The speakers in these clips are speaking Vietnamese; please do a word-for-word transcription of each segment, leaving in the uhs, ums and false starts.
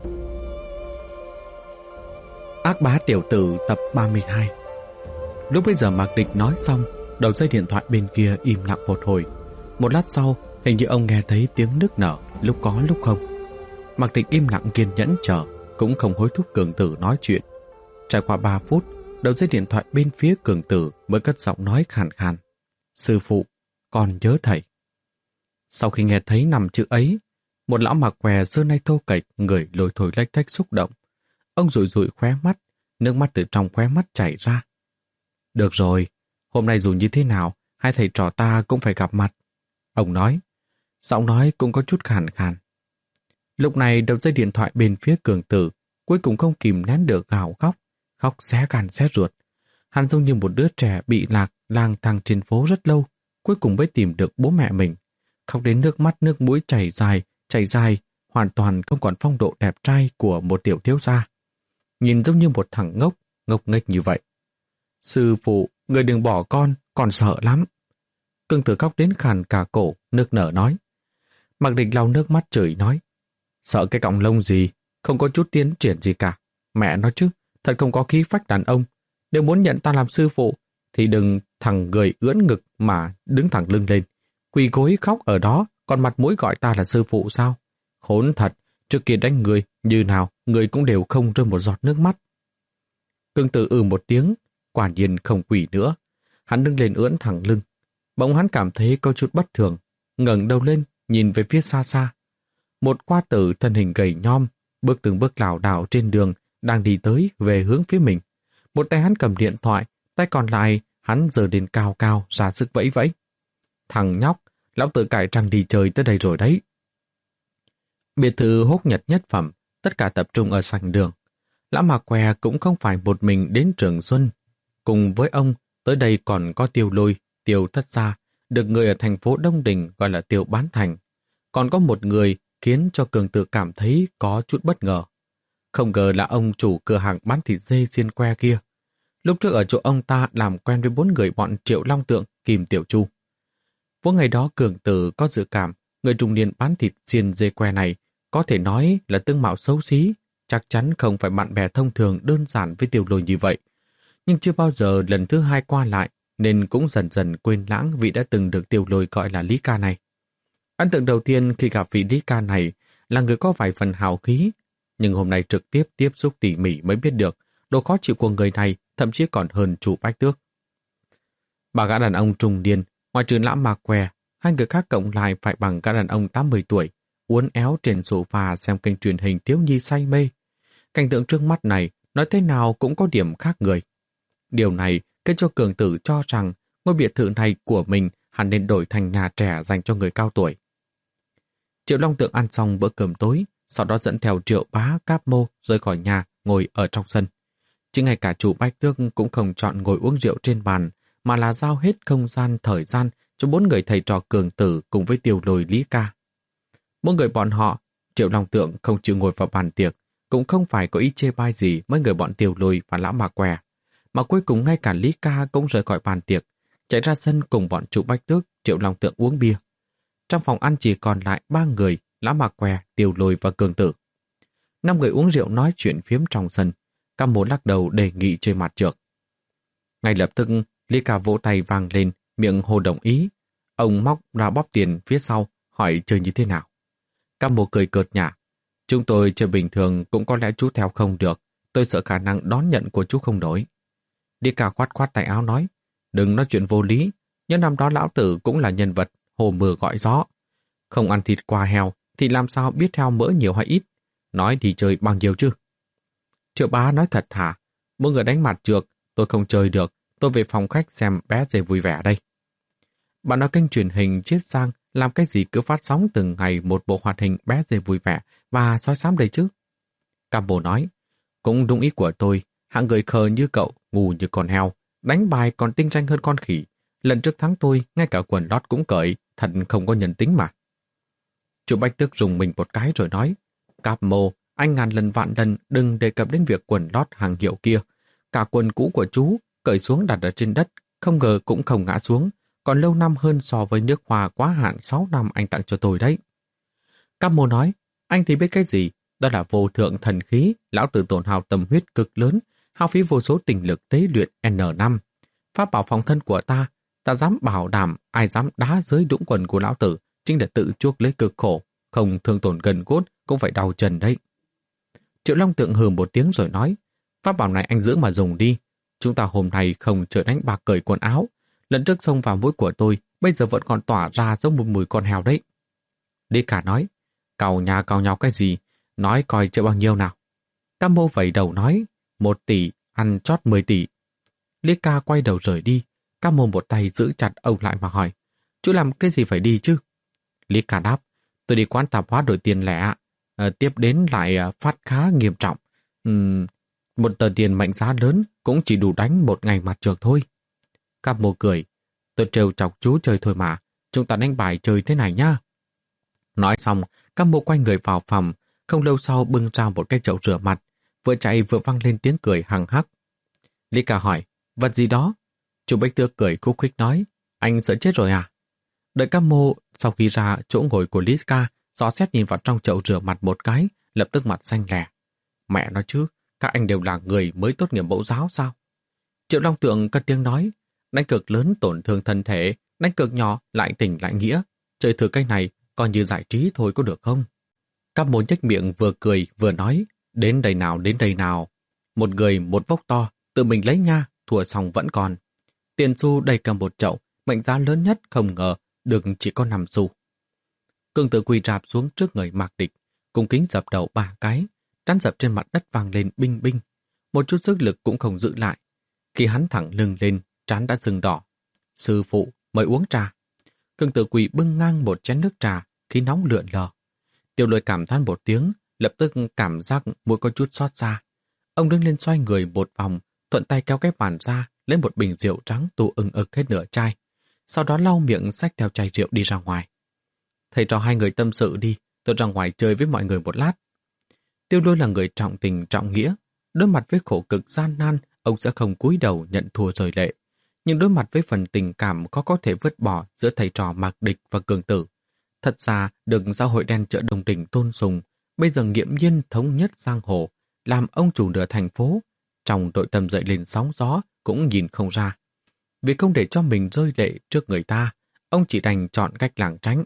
Ác bá tiểu tử tập ba mươi hai. Lúc bây giờ Mạc Địch nói xong, đầu dây điện thoại bên kia im lặng một hồi. Một lát sau, hình như ông nghe thấy tiếng nức nở, lúc có lúc không. Mạc Địch im lặng kiên nhẫn chờ, cũng không hối thúc Cường Tử nói chuyện. Trải qua ba phút, đầu dây điện thoại bên phía Cường Tử mới cất giọng nói khàn khàn. Sư phụ, con nhớ thầy. Sau khi nghe thấy năm chữ ấy, một lão mặc què xưa nay thô kệch, người lôi thôi lách thách xúc động. Ông rủi rủi khóe mắt, nước mắt từ trong khóe mắt chảy ra. Được rồi, hôm nay dù như thế nào, hai thầy trò ta cũng phải gặp mặt. Ông nói, giọng nói cũng có chút khàn khàn. Lúc này đầu dây điện thoại bên phía Cường Tử cuối cùng không kìm nén được gào khóc, khóc xé gan xé ruột. Hắn giống như một đứa trẻ bị lạc lang thang trên phố rất lâu, cuối cùng mới tìm được bố mẹ mình. Khóc đến nước mắt nước mũi chảy dài, chảy dài, hoàn toàn không còn phong độ đẹp trai của một tiểu thiếu gia. Nhìn giống như một thằng ngốc, ngốc nghếch như vậy. Sư phụ, người đừng bỏ con, con sợ lắm. Cường Tử khóc đến khàn cả cổ, nước nở nói. Mạc Địch lau nước mắt chửi nói. Sợ cái cọng lông gì, không có chút tiến triển gì cả. Mẹ nói chứ, thật không có khí phách đàn ông. Nếu muốn nhận ta làm sư phụ, thì đừng thẳng người ưỡn ngực mà đứng thẳng lưng lên. Quỳ gối khóc ở đó, còn mặt mũi gọi ta là sư phụ sao? Khốn thật, trước kia đánh người, như nào, người cũng đều không rơi một giọt nước mắt. Cường Tử ừ một tiếng, quả nhiên không quỳ nữa. Hắn đứng lên ưỡn thẳng lưng. Bỗng hắn cảm thấy có chút bất thường, ngẩng đầu lên, nhìn về phía xa xa. Một qua tử thân hình gầy nhom, bước từng bước lảo đảo trên đường, đang đi tới về hướng phía mình. Một tay hắn cầm điện thoại, tay còn lại hắn giơ lên cao cao, ra sức vẫy vẫy. Thằng nhóc, lão tự cải trang đi chơi tới đây rồi đấy. Biệt thự Húc Nhật nhất phẩm, tất cả tập trung ở sảnh đường. Lão Mạc Què cũng không phải một mình đến Trường Xuân. Cùng với ông, tới đây còn có Tiêu Lôi, Tiêu Thất Gia, được người ở thành phố Đông Đình gọi là Tiêu Bán Thành. Còn có một người khiến cho Cường Tử cảm thấy có chút bất ngờ. Không ngờ là ông chủ cửa hàng bán thịt dê xiên que kia. Lúc trước ở chỗ ông ta làm quen với bốn người bọn Triệu Long Tượng, Kim Tiểu Chu. Vốn ngày đó Cường Tử có dự cảm người trung niên bán thịt xiên dê que này có thể nói là tương mạo xấu xí, chắc chắn không phải bạn bè thông thường đơn giản với Tiêu Lôi như vậy. Nhưng chưa bao giờ lần thứ hai qua lại, nên cũng dần dần quên lãng vị đã từng được Tiêu Lôi gọi là Lý Ca này. Ấn tượng đầu tiên khi gặp vị Lý Ca này là người có vài phần hào khí, nhưng hôm nay trực tiếp tiếp xúc tỉ mỉ mới biết được độ khó chịu của người này thậm chí còn hơn chủ Bách Tước. Ba gã đàn ông trung niên, ngoài trừ Lão Mạc Què, hai người khác cộng lại phải bằng gã đàn ông tám mươi tuổi, uốn éo trên sofa xem kênh truyền hình thiếu nhi say mê. Cảnh tượng trước mắt này nói thế nào cũng có điểm khác người. Điều này khiến cho Cường Tử cho rằng ngôi biệt thự này của mình hẳn nên đổi thành nhà trẻ dành cho người cao tuổi. Triệu Long Tượng ăn xong bữa cơm tối, sau đó dẫn theo Triệu Bá, Cáp Mô rời khỏi nhà, ngồi ở trong sân. Chứ ngay cả chủ Bách Tước cũng không chọn ngồi uống rượu trên bàn, mà là giao hết không gian, thời gian cho bốn người thầy trò Cường Tử cùng với Tiêu Lôi, Lý Ca. Mỗi người bọn họ, Triệu Long Tượng không chịu ngồi vào bàn tiệc, cũng không phải có ý chê bai gì mấy người bọn Tiêu Lôi và Lão Mạc Què, mà cuối cùng ngay cả Lý Ca cũng rời khỏi bàn tiệc, chạy ra sân cùng bọn chủ Bách Tước, Triệu Long Tượng uống bia. Trong phòng ăn chỉ còn lại ba người, Lão Mạc Què, Tiêu Lôi và Cường Tử. Năm người uống rượu nói chuyện phiếm trong sân. Cam Mô lắc đầu đề nghị chơi mặt trược. Ngay lập tức, Lý Ca vỗ tay vang lên, miệng hồ đồng ý. Ông móc ra bóp tiền phía sau, hỏi chơi như thế nào. Cam Mô cười cợt nhả. Chúng tôi chơi bình thường cũng có lẽ chú theo không được. Tôi sợ khả năng đón nhận của chú không nổi. Lý Ca khoát khoát tay áo nói. Đừng nói chuyện vô lý. Nhưng năm đó lão tử cũng là nhân vật hồ mưa gọi gió. Không ăn thịt qua heo thì làm sao biết heo mỡ nhiều hay ít. Nói thì chơi bao nhiêu chứ. Triệu Bá nói thật hả? Mỗi người đánh mặt trược, tôi không chơi được. Tôi về phòng khách xem bé dê vui vẻ đây. Bạn nói kênh truyền hình Chiết Giang làm cái gì cứ phát sóng từng ngày một bộ hoạt hình bé dê vui vẻ và soi sám đây chứ? Cam Bồ nói, cũng đúng ý của tôi, hạng người khờ như cậu, ngu như con heo, đánh bài còn tinh tranh hơn con khỉ. Lần trước thắng tôi, ngay cả quần lót cũng cởi, thật không có nhân tính mà. Chủ Bách Tước dùng mình một cái rồi nói, Cáp Mô, anh ngàn lần vạn lần đừng đề cập đến việc quần lót hàng hiệu kia. Cả quần cũ của chú, cởi xuống đặt ở trên đất, không ngờ cũng không ngã xuống, còn lâu năm hơn so với nước hoa quá hạn sáu năm anh tặng cho tôi đấy. Cáp Mô nói, anh thì biết cái gì, Đó là vô thượng thần khí, lão tử tổn hao tâm huyết cực lớn, hao phí vô số tình lực tế luyện N năm. Pháp bảo phòng thân của ta, ta dám bảo đảm ai dám đá dưới đũng quần của lão tử chính là tự chuốc lấy cực khổ, không thương tổn gần cốt cũng phải đau chân đấy. Triệu Long Tượng hừ một tiếng rồi nói, pháp bảo này anh giữ mà dùng đi, chúng ta hôm nay không chờ đánh bạc cởi quần áo, lần trước xông vào mũi của tôi, bây giờ vẫn còn tỏa ra giống một mùi con heo đấy. Lý Cả nói, cào nhà cào nhau cái gì, nói coi chợ bao nhiêu nào. Cam Mô vẩy đầu nói, một tỷ, ăn chót mười tỷ. Lý Ca quay đầu rời đi, Cam Mô một tay giữ chặt ông lại mà hỏi, chú làm cái gì phải đi chứ? Lý Ca đáp, tôi đi quán tạp hóa đổi tiền lẻ, à, tiếp đến lại à, phát khá nghiêm trọng. Uhm, một tờ tiền mệnh giá lớn cũng chỉ đủ đánh một ngày mặt trược thôi. Cam Mô cười, tôi trêu chọc chú chơi thôi mà, chúng ta đánh bài chơi thế này nhá. Nói xong, Cam Mô quay người vào phòng, không lâu sau bưng ra một cái chậu rửa mặt, vừa chạy vừa vang lên tiếng cười hằng hắc. Lý Ca hỏi, vật gì đó? Chú Bách Tước cười khúc khích nói, anh sợ chết rồi à? Đợi Cam Mô sau khi ra chỗ ngồi của Lý Ca, dò xét nhìn vào trong chậu rửa mặt một cái, lập tức mặt xanh lè. Mẹ nói chứ, các anh đều là người mới tốt nghiệp mẫu giáo sao? Triệu Long Tượng cất tiếng nói, đánh cược lớn tổn thương thân thể, đánh cược nhỏ lại tình lại nghĩa. Chơi thử cái này coi như giải trí thôi có được không? Cam Mô nhếch miệng vừa cười vừa nói, đến đây nào đến đây nào. Một người một vốc to, tự mình lấy nha, thua xong vẫn còn. Tiền xu đầy cả một chậu, mệnh giá lớn nhất không ngờ được chỉ có năm xu. Cương Tử quỳ rạp xuống trước người Mạc Địch, cung kính dập đầu ba cái, trán dập trên mặt đất vang lên binh binh. Một chút sức lực cũng không giữ lại. Khi hắn thẳng lưng lên, trán đã sưng đỏ. Sư phụ, mời uống trà. Cương Tử quỳ bưng ngang một chén nước trà, khí nóng lượn lờ. Tiêu Lôi cảm than một tiếng, lập tức cảm giác mũi có chút xót xa. Ông đứng lên xoay người một vòng, thuận tay kéo cái bàn ra, lấy một bình rượu trắng tù ưng ực hết nửa chai. Sau đó lau miệng xách theo chai rượu đi ra ngoài. Thầy trò hai người tâm sự đi, tôi ra ngoài chơi với mọi người một lát. Tiêu Lôi là người trọng tình trọng nghĩa. Đối mặt với khổ cực gian nan, ông sẽ không cúi đầu nhận thua rời lệ. Nhưng đối mặt với phần tình cảm có có thể vứt bỏ giữa thầy trò Mạc Địch và Cường Tử, thật ra được xã hội đen chợ Đồng Đỉnh tôn sùng, bây giờ nghiễm nhiên thống nhất giang hồ, làm ông chủ nửa thành phố. Trong nội tâm dậy lên sóng gió cũng nhìn không ra. Vì không để cho mình rơi lệ trước người ta, ông chỉ đành chọn cách lảng tránh.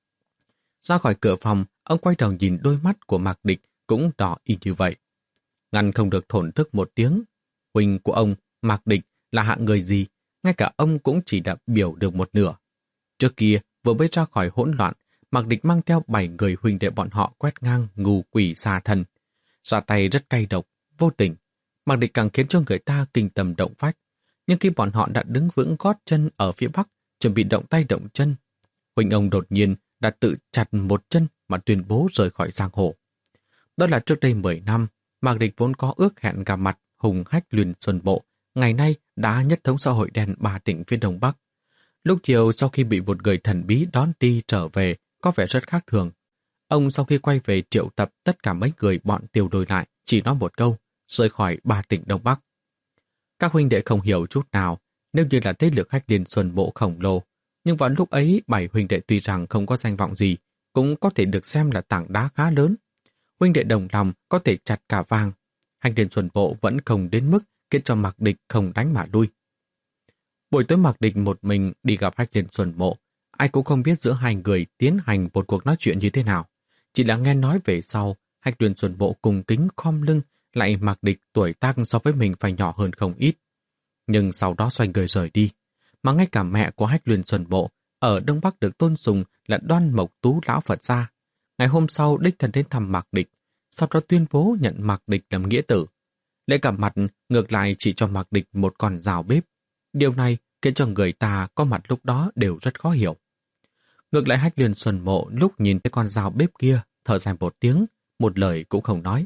Ra khỏi cửa phòng, ông quay đầu nhìn đôi mắt của Mạc Địch cũng đỏ y như vậy. Ngăn không được thổn thức một tiếng. Huynh của ông, Mạc Địch, là hạng người gì? Ngay cả ông cũng chỉ đã biểu được một nửa. Trước kia, vừa mới ra khỏi hỗn loạn, Mạc Địch mang theo bảy người huynh đệ bọn họ quét ngang ngù quỷ xà thần. Ra tay rất cay độc, vô tình. Mạc Địch càng khiến cho người ta kinh tâm động phách. Nhưng khi bọn họ đã đứng vững gót chân ở phía bắc, chuẩn bị động tay động chân, huynh ông đột nhiên đã tự chặt một chân mà tuyên bố rời khỏi giang hồ. Đó là trước đây mười năm, Mạc Địch vốn có ước hẹn gặp mặt hùng hách Luyện Xuân Bộ, ngày nay đã nhất thống xã hội đen ba tỉnh phía đông bắc. Lúc chiều sau khi bị một người thần bí đón đi trở về có vẻ rất khác thường. Ông sau khi quay về triệu tập tất cả mấy người bọn Tiêu Lôi lại, chỉ nói một câu, rời khỏi ba tỉnh đông bắc. Các huynh đệ không hiểu chút nào, nếu như là thế lực Hách Liên Xuân Bộ khổng lồ, nhưng vào lúc ấy bảy huynh đệ tuy rằng không có danh vọng gì, cũng có thể được xem là tảng đá khá lớn. Huynh đệ đồng lòng có thể chặt cả vàng. Hách Liên Xuân Bộ vẫn không đến mức khiến cho Mạc Địch không đánh mà lui. Buổi tối Mạc Địch một mình đi gặp Hách Liên Xuân Bộ, ai cũng không biết giữa hai người tiến hành một cuộc nói chuyện như thế nào. Chỉ là nghe nói về sau, Hách Liên Xuân Bộ cùng kính khom lưng, lại Mạc Địch tuổi tác so với mình phải nhỏ hơn không ít. Nhưng sau đó xoay người rời đi, mà ngay cả mẹ của Hách Liên Xuân Bộ ở Đông Bắc được tôn sùng là Đoan Mộc Tú lão Phật gia. Ngày hôm sau đích thân đến thăm Mạc Địch, sau đó tuyên bố nhận Mạc Địch làm nghĩa tử. Lễ gặp mặt ngược lại chỉ cho Mạc Địch một con rào bếp. Điều này khiến cho người ta có mặt lúc đó đều rất khó hiểu. Ngược lại Hách Liên Xuân Bộ lúc nhìn thấy con rào bếp kia, thở dài một tiếng, một lời cũng không nói.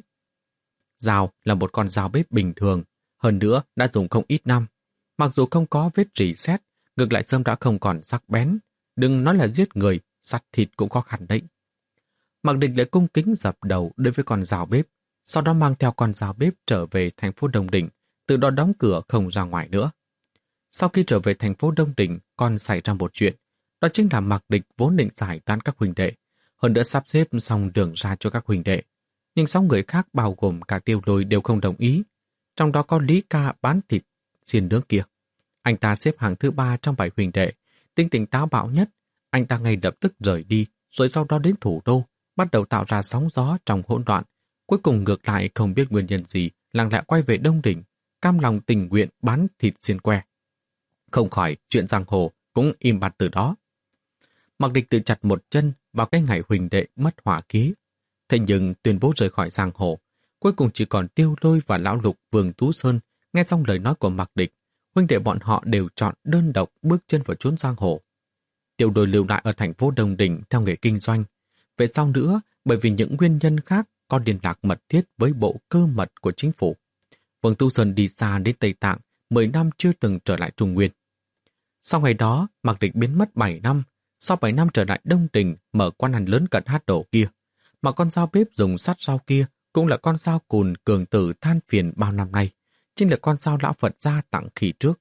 Dao là một con dao bếp bình thường, hơn nữa đã dùng không ít năm. Mặc dù không có vết rỉ sét, ngược lại sớm đã không còn sắc bén. Đừng nói là giết người, sắt thịt cũng khó khăn đấy. Mạc Địch lại cung kính dập đầu đối với con dao bếp, sau đó mang theo con dao bếp trở về thành phố Đông Đỉnh, từ đó đóng cửa không ra ngoài nữa. Sau khi trở về thành phố Đông Đỉnh, còn xảy ra một chuyện, đó chính là Mạc Địch vốn định giải tán các huynh đệ, hơn nữa sắp xếp xong đường ra cho các huynh đệ. nhưng sáu người khác bao gồm cả Tiêu Lôi đều không đồng ý. Trong đó có Lý Ca bán thịt xiên nướng kia. Anh ta xếp hàng thứ ba trong bảy huỳnh đệ, tính tình táo bạo nhất. Anh ta ngay lập tức rời đi, rồi sau đó đến thủ đô, bắt đầu tạo ra sóng gió trong hỗn loạn. Cuối cùng ngược lại không biết nguyên nhân gì, lặng lẽ quay về Đông Đỉnh, cam lòng tình nguyện bán thịt xiên que. Không khỏi, chuyện giang hồ cũng im bặt từ đó. Mạc Địch tự chặt một chân vào cái ngày huỳnh đệ mất hỏa khí. Thế nhưng tuyên bố rời khỏi giang hồ, cuối cùng chỉ còn Tiêu Lôi và lão lục Vương Tú Sơn. Nghe xong lời nói của Mạc Địch, huynh đệ bọn họ đều chọn đơn độc bước chân vào chốn giang hồ. Tiêu Lôi lưu lại ở thành phố Đông Đỉnh theo nghề kinh doanh. Về sau nữa, bởi vì những nguyên nhân khác, có liên lạc mật thiết với bộ cơ mật của chính phủ. Vương Tú Sơn đi xa đến Tây Tạng, mười năm chưa từng trở lại Trung Nguyên. Sau ngày đó, Mạc Địch biến mất bảy năm. Sau bảy năm trở lại Đông Đỉnh, mở quán ăn lớn cận hát đổ kia. Mà con dao bếp dùng sắt dao kia cũng là con dao cùn cường tử than phiền bao năm nay. Chính là con dao lão Phật gia tặng khi trước.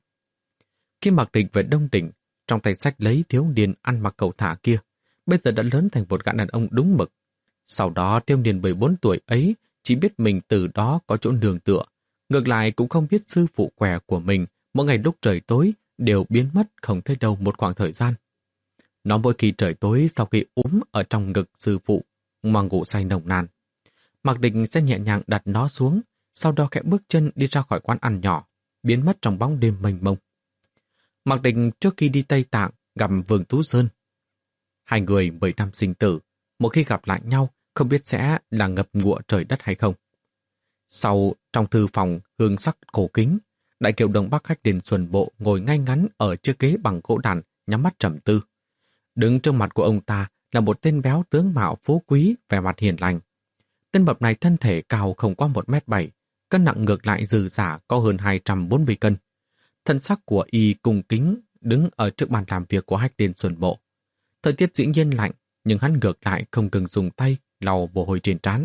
Khi Mạc Địch về Đông Đỉnh, trong tay sách lấy thiếu niên ăn mặc cầu thả kia, bây giờ đã lớn thành một gã đàn ông đúng mực. Sau đó thiếu niên mười bốn tuổi ấy chỉ biết mình từ đó có chỗ nương tựa. Ngược lại cũng không biết sư phụ què của mình mỗi ngày lúc trời tối đều biến mất không thấy đâu một khoảng thời gian. Nó mỗi khi trời tối sau khi úm ở trong ngực sư phụ mà ngủ say nồng nàn. Mạc Địch sẽ nhẹ nhàng đặt nó xuống, sau đó khẽ bước chân đi ra khỏi quán ăn nhỏ, biến mất trong bóng đêm mênh mông. Mạc Địch trước khi đi Tây Tạng gặp Vương Tú Sơn. Hai người mười năm sinh tử, một khi gặp lại nhau không biết sẽ là ngập ngụa trời đất hay không. Sau, trong thư phòng hương sắc cổ kính, Đại Kiều Đông Bắc khách đến Xuân Bộ ngồi ngay ngắn ở chiếc ghế bằng gỗ đàn, nhắm mắt trầm tư. Đứng trước mặt của ông ta là một tên béo tướng mạo phú quý, vẻ mặt hiền lành. Tên mập này thân thể cao không qua một mét bảy, cân nặng ngược lại dư giả có hơn hai trăm bốn mươi cân. Thân sắc của y cung kính đứng ở trước bàn làm việc của Hách Liên Xuân Bộ. Thời tiết dĩ nhiên lạnh, nhưng hắn ngược lại không ngừng dùng tay lau mồ hôi trên trán.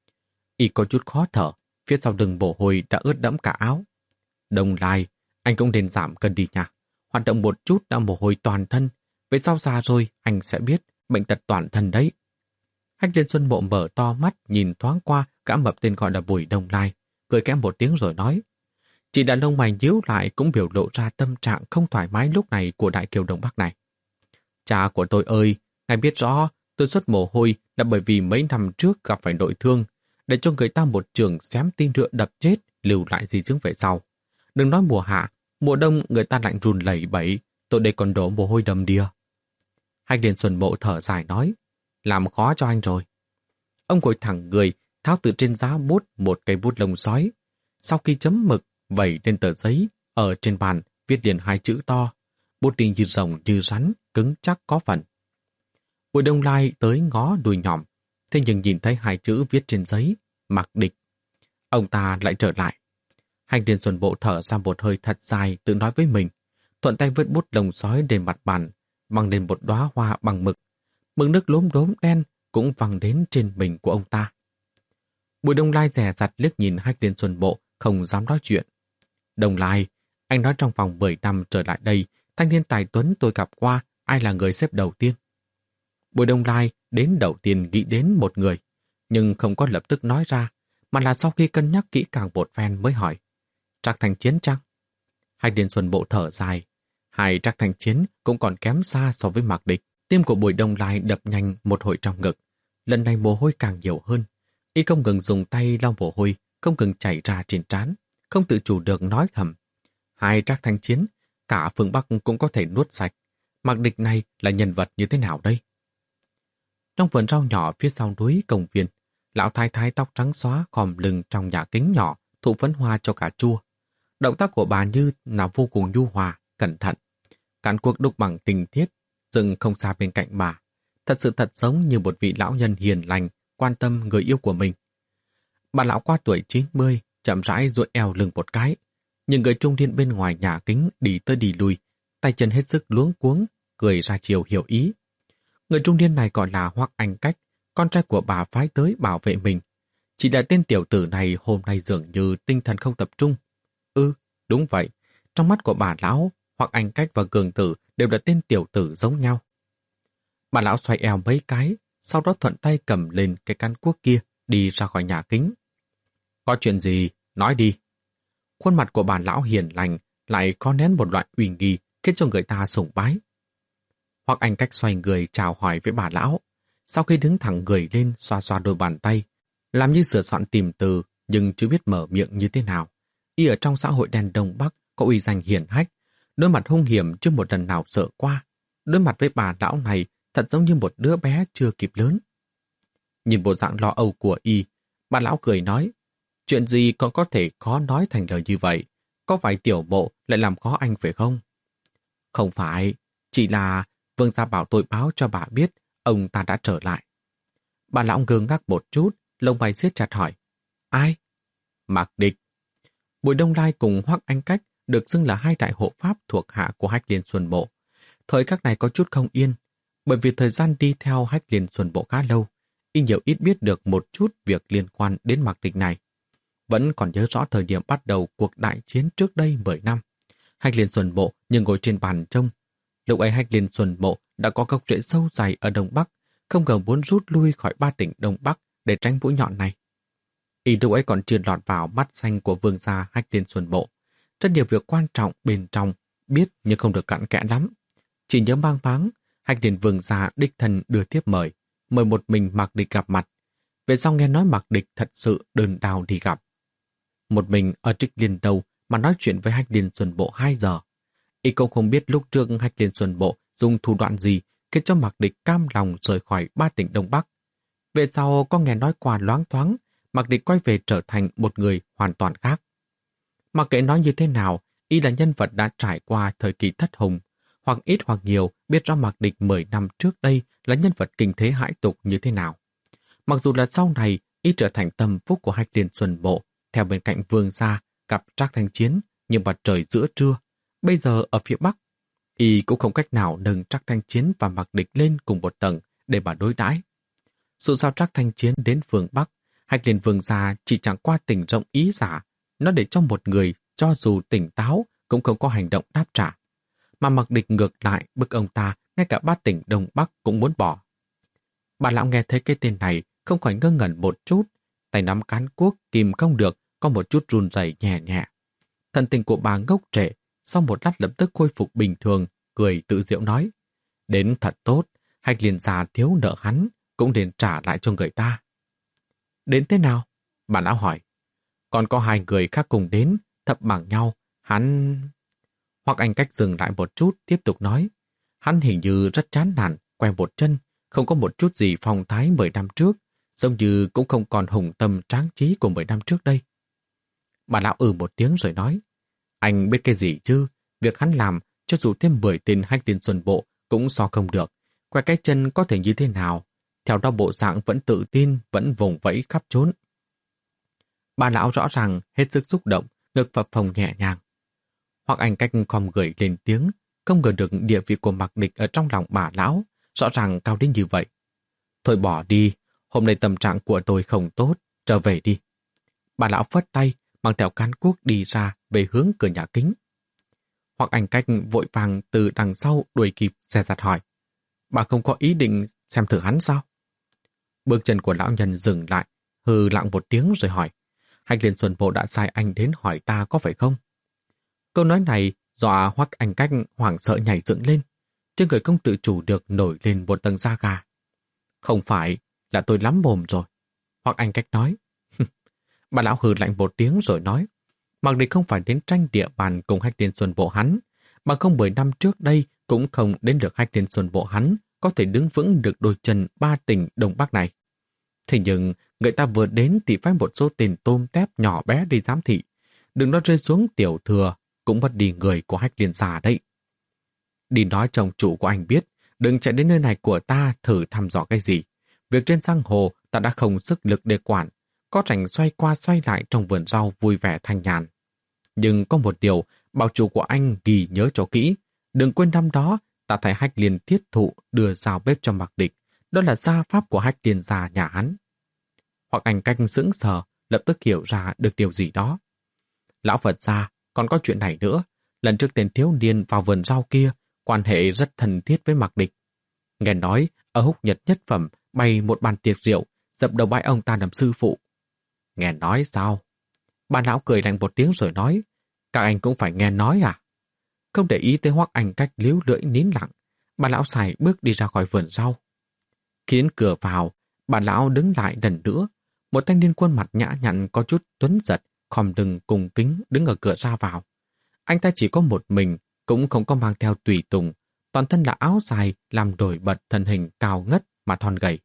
Y có chút khó thở, phía sau lưng mồ hôi đã ướt đẫm cả áo. Đông Lai, anh cũng nên giảm cân đi nha. Hoạt động một chút đã mồ hôi toàn thân. Về sau già rồi, anh sẽ biết bệnh tật toàn thân đấy. Hách Liên Xuân Bộ mở to mắt nhìn thoáng qua gã mập tên gọi là Bùi Đông Lai, cười kém một tiếng rồi nói. Chỉ đàn lông mày nhíu lại cũng biểu lộ ra tâm trạng không thoải mái lúc này của Đại Kiều Đông Bắc này. Cha của tôi ơi, ngài biết rõ tôi xuất mồ hôi là bởi vì mấy năm trước gặp phải nội thương, để cho người ta một trường xém tin rựa đập chết, lưu lại di chứng về sau. Đừng nói mùa hạ, mùa đông người ta lạnh run lẩy bẩy, tôi đây còn đổ mồ hôi đầm đìa. Hách Liên Xuân Bộ thở dài nói, làm khó cho anh rồi. Ông ngồi thẳng người, tháo từ trên giá bút một cây bút lông sói. Sau khi chấm mực, vẩy lên tờ giấy, ở trên bàn viết liền hai chữ to, bút đi như rồng như rắn, cứng chắc có phần. Bùi Đông Lai tới ngó đùi nhỏm, thế nhưng nhìn thấy hai chữ viết trên giấy, Mạc Địch. Ông ta lại trở lại. Hách Liên Xuân Bộ thở ra một hơi thật dài tự nói với mình, thuận tay vứt bút lông sói lên mặt bàn, văng lên một đóa hoa bằng mực. Mực nước lốm đốm đen cũng văng đến trên mình của ông ta. Bùi Đông Lai dè dặt liếc nhìn Hách Liên Xuân Bộ, không dám nói chuyện. Đông Lai, anh nói trong vòng mười năm trở lại đây, thanh niên tài tuấn tôi gặp qua, ai là người xếp đầu tiên? Bùi Đông Lai đến đầu tiên nghĩ đến một người, nhưng không có lập tức nói ra, mà là sau khi cân nhắc kỹ càng một phen mới hỏi. Trác Thành Chiến chăng? Hách Liên Xuân Bộ thở dài. Hai Trác Thành Chiến cũng còn kém xa so với Mạc Địch. Tim của Bùi Đông Lai đập nhanh một hồi trong ngực. Lần này mồ hôi càng nhiều hơn. Y không ngừng dùng tay lau mồ hôi, không ngừng chảy ra trên trán, không tự chủ được nói thầm. Hai Trác Thành Chiến, cả phương Bắc cũng có thể nuốt sạch. Mạc Địch này là nhân vật như thế nào đây? Trong vườn rau nhỏ phía sau núi công viên, lão thái thái tóc trắng xóa khom lưng trong nhà kính nhỏ, thụ phấn hoa cho cà chua. Động tác của bà như là vô cùng nhu hòa, cẩn thận. Cán cuộc đúc bằng tình thiết, dừng không xa bên cạnh bà. Thật sự thật giống như một vị lão nhân hiền lành, quan tâm người yêu của mình. Bà lão qua tuổi chín mươi, chậm rãi duỗi eo lưng một cái. Nhưng người trung niên bên ngoài nhà kính đi tới đi lui, tay chân hết sức luống cuống, cười ra chiều hiểu ý. Người trung niên này gọi là Hoắc Anh Cách, con trai của bà phái tới bảo vệ mình. Chỉ là tên tiểu tử này hôm nay dường như tinh thần không tập trung. Ừ, đúng vậy. Trong mắt của bà lão, Hoắc Anh Cách và Cường Tử đều là tên tiểu tử giống nhau. Bà lão xoay eo mấy cái, sau đó thuận tay cầm lên cái căn cuốc kia, đi ra khỏi nhà kính. Có chuyện gì? Nói đi. Khuôn mặt của bà lão hiền lành lại có nén một loại uy nghi khiến cho người ta sùng bái. Hoặc Anh Cách xoay người chào hỏi với bà lão. Sau khi đứng thẳng người lên xoa xoa đôi bàn tay, làm như sửa soạn tìm từ nhưng chưa biết mở miệng như thế nào. Y ở trong xã hội đen Đông Bắc có uy danh hiển hách, đôi mặt hung hiểm chưa một lần nào sợ qua. Đối mặt với bà lão này thật giống như một đứa bé chưa kịp lớn. Nhìn bộ dạng lo âu của Y, bà lão cười nói, chuyện gì còn có thể khó nói thành lời như vậy? Có phải Tiểu Mộ lại làm khó anh phải không? Không phải, chỉ là Vương gia bảo tôi báo cho bà biết ông ta đã trở lại. Bà lão ngơ ngác một chút, lông mày siết chặt hỏi, ai? Mạc Địch. Bùi Đông Lai cùng Hoắc Anh Cách được xưng là hai đại hộ pháp thuộc hạ của Hách Liên Xuân Bộ. Thời khắc này có chút không yên, bởi vì thời gian đi theo Hách Liên Xuân Bộ khá lâu, Y nhiều ít biết được một chút việc liên quan đến Mạc Địch này. Vẫn còn nhớ rõ thời điểm bắt đầu cuộc đại chiến trước đây mười năm. Hách Liên Xuân Bộ nhưng ngồi trên bàn trông. Lúc ấy Hách Liên Xuân Bộ đã có gốc rễ sâu dày ở Đông Bắc, không ngờ muốn rút lui khỏi ba tỉnh Đông Bắc để tránh mũi nhọn này. Y lúc ấy còn chưa lọt vào mắt xanh của vương gia Hách Liên Xuân Bộ. Rất nhiều việc quan trọng bên trong biết nhưng không được cặn kẽ lắm. Chỉ nhớ mang máng, Hách Liên vương gia đích thân đưa tiếp mời, mời một mình Mạc Địch gặp mặt. Về sau nghe nói Mạc Địch thật sự đơn đào đi gặp. Một mình ở Trích Liên Đâu mà nói chuyện với Hách Liên Xuân Bộ hai giờ. Y cũng không biết lúc trước Hách Liên Xuân Bộ dùng thủ đoạn gì khiến cho Mạc Địch cam lòng rời khỏi ba tỉnh Đông Bắc. Về sau có nghe nói qua loáng thoáng, Mạc Địch quay về trở thành một người hoàn toàn khác. Mặc kệ nói như thế nào, Y là nhân vật đã trải qua thời kỳ thất hùng, hoặc ít hoặc nhiều biết rõ Mạc Địch mười năm trước đây là nhân vật kinh thế hãi tục như thế nào. Mặc dù là sau này Y trở thành tâm phúc của Hách Liên Xuân Bộ, theo bên cạnh vương gia gặp Trác Thanh Chiến, nhưng mặt trời giữa trưa, bây giờ ở phía Bắc, Y cũng không cách nào nâng Trác Thanh Chiến và Mạc Địch lên cùng một tầng để mà đối đãi. Dù sao Trác Thanh Chiến đến phương Bắc, Hách Liên vương gia chỉ chẳng qua tình rộng ý giả, nó để cho một người cho dù tỉnh táo cũng không có hành động đáp trả. Mà Mạc Địch ngược lại bức ông ta ngay cả ba tỉnh Đông Bắc cũng muốn bỏ. Bà lão nghe thấy cái tên này không khỏi ngơ ngẩn một chút, tay nắm cán cuốc kìm không được, có một chút run rẩy nhẹ nhẹ. Thần tình của bà ngốc trệ, sau một lát lập tức khôi phục bình thường, cười tự diệu nói, đến thật tốt, Hách Liên gia thiếu nợ hắn, cũng nên trả lại cho người ta. Đến thế nào? Bà lão hỏi. Còn có hai người khác cùng đến, thập bằng nhau, hắn... Hoặc Anh Cách dừng lại một chút, tiếp tục nói, hắn hình như rất chán nản, quay một chân, không có một chút gì phong thái mười năm trước, giống như cũng không còn hùng tâm tráng trí của mười năm trước đây. Bà lão ừ một tiếng rồi nói, anh biết cái gì chứ, việc hắn làm, cho dù thêm mười tên Hách Liên Xuân Bộ cũng so không được, quay cái chân có thể như thế nào, theo đó bộ dạng vẫn tự tin, vẫn vùng vẫy khắp trốn. Bà lão rõ ràng hết sức xúc động, ngực phập phồng nhẹ nhàng. Hoặc Anh Cách khom gửi lên tiếng, không ngờ được địa vị của Mạc Địch ở trong lòng bà lão, rõ ràng cao đến như vậy. Thôi bỏ đi, hôm nay tâm trạng của tôi không tốt, trở về đi. Bà lão phất tay, mang theo cán cuốc đi ra về hướng cửa nhà kính. Hoặc Anh Cách vội vàng từ đằng sau đuổi kịp xe giặt hỏi, bà không có ý định xem thử hắn sao? Bước chân của lão nhân dừng lại, hừ lặng một tiếng rồi hỏi, Hách Liên Xuân Bộ đã sai anh đến hỏi ta có phải không? Câu nói này dọa Hoắc Anh Cách hoảng sợ nhảy dựng lên, trên người không tự chủ được nổi lên một tầng da gà. Không phải, là tôi lắm mồm rồi. Hoắc Anh Cách nói. Bà lão hừ lạnh một tiếng rồi nói, Mạc Địch không phải đến tranh địa bàn cùng Hách Liên Xuân Bộ hắn, mà không mười năm trước đây cũng không đến được Hách Liên Xuân Bộ hắn có thể đứng vững được đôi chân ba tỉnh Đông Bắc này. Thế nhưng, người ta vừa đến thì phái một số tên tôm tép nhỏ bé đi giám thị. Đừng nó rơi xuống tiểu thừa, cũng mất đi người của Hách Liên gia đấy. Đi nói chồng chủ của anh biết, đừng chạy đến nơi này của ta thử thăm dò cái gì. Việc trên giang hồ ta đã không sức lực để quản, có rảnh xoay qua xoay lại trong vườn rau vui vẻ thanh nhàn. Nhưng có một điều, bảo chủ của anh ghi nhớ cho kỹ. Đừng quên năm đó, ta thấy Hách Liên thiết thụ đưa rào bếp cho Mạc Địch. Đó là gia pháp của Hách Liên gia nhà hắn. Hoặc Anh Cách sững sờ, lập tức hiểu ra được điều gì đó. Lão Phật gia, còn có chuyện này nữa. Lần trước tên thiếu niên vào vườn rau kia, quan hệ rất thân thiết với Mạc Địch. Nghe nói, ở Húc Nhật Nhất Phẩm bày một bàn tiệc rượu, dập đầu bái ông ta làm sư phụ. Nghe nói sao? Bà lão cười lạnh một tiếng rồi nói, các anh cũng phải nghe nói à? Không để ý tới Hoắc Anh Cách líu lưỡi nín lặng, bà lão xài bước đi ra khỏi vườn rau. Khi đến cửa vào, bà lão đứng lại lần nữa. Một thanh niên khuôn mặt nhã nhặn có chút tuấn giật, khom lưng cùng kính đứng ở cửa ra vào. Anh ta chỉ có một mình, cũng không có mang theo tùy tùng, toàn thân là áo dài làm nổi bật thân hình cao ngất mà thon gầy.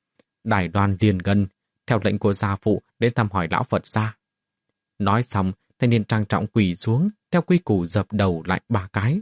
Đài Đoan liền gần, theo lệnh của gia phụ đến thăm hỏi lão Phật gia. Nói xong, thanh niên trang trọng quỳ xuống, theo quy củ dập đầu lại ba cái.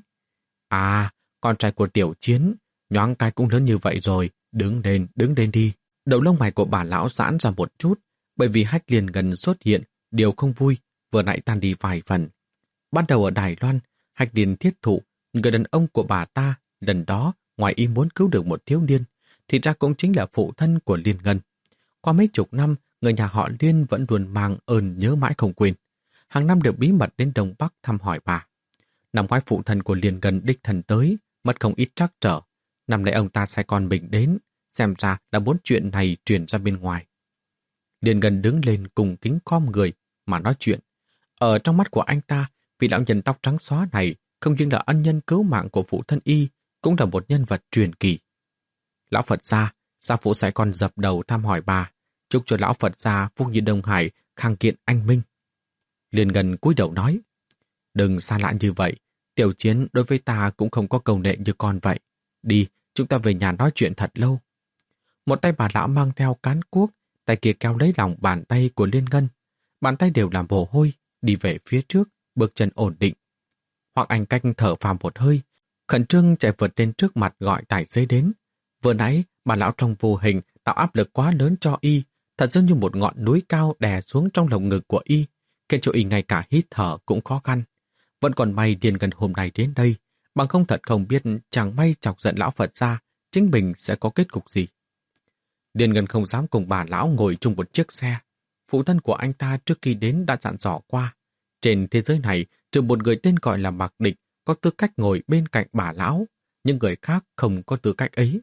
À, con trai của Tiểu Chiến, nhoáng cái cũng lớn như vậy rồi, đứng lên, đứng lên đi. Đầu lông mày của bà lão giãn ra một chút, bởi vì Hách Liên Ngân xuất hiện, điều không vui, vừa nãy tan đi vài phần. Ban đầu ở Đài Loan, Hách Liên Thiết Thụ, người đàn ông của bà ta, lần đó, ngoài ý muốn cứu được một thiếu niên, thì ra cũng chính là phụ thân của Liên Ngân. Qua mấy chục năm, người nhà họ Liên vẫn luôn mang ơn nhớ mãi không quên. Hàng năm đều bí mật đến Đông Bắc thăm hỏi bà. Năm ngoái phụ thân của Liên Ngân đích thân tới, mất không ít trắc trở. Năm nay ông ta sai con mình đến, xem ra là muốn chuyện này truyền ra bên ngoài. Liên Ngân đứng lên cùng kính khom người mà nói chuyện. Ở trong mắt của anh ta, vị lão nhân tóc trắng xóa này không những là ân nhân cứu mạng của phụ thân y, cũng là một nhân vật truyền kỳ. Lão Phật gia, gia phụ sai con dập đầu thăm hỏi bà, chúc cho lão Phật gia phúc như Đông Hải, khang kiện anh minh. Liên Ngân cúi đầu nói, đừng xa lạ như vậy, Tiểu Chiến đối với ta cũng không có câu nệ như con vậy. Đi, chúng ta về nhà nói chuyện thật lâu. Một tay bà lão mang theo cán cuốc, tay kia kéo lấy lòng bàn tay của Liên Ngân. Bàn tay đều làm mồ hôi, đi về phía trước, bước chân ổn định. Hoặc Anh Cách thở phào một hơi, khẩn trương chạy vượt lên trước mặt gọi tài xế đến. Vừa nãy, bà lão trong vô hình tạo áp lực quá lớn cho y, thật giống như một ngọn núi cao đè xuống trong lồng ngực của y, khiến cho y ngay cả hít thở cũng khó khăn. Vẫn còn may Liên Ngân hôm nay đến đây, bằng không thật không biết chẳng may chọc giận lão Phật gia, chính mình sẽ có kết cục gì. Liên Ngân không dám cùng bà lão ngồi chung một chiếc xe. Phụ thân của anh ta trước khi đến đã dặn dò qua. Trên thế giới này, trừ một người tên gọi là Mạc Địch có tư cách ngồi bên cạnh bà lão, nhưng người khác không có tư cách ấy.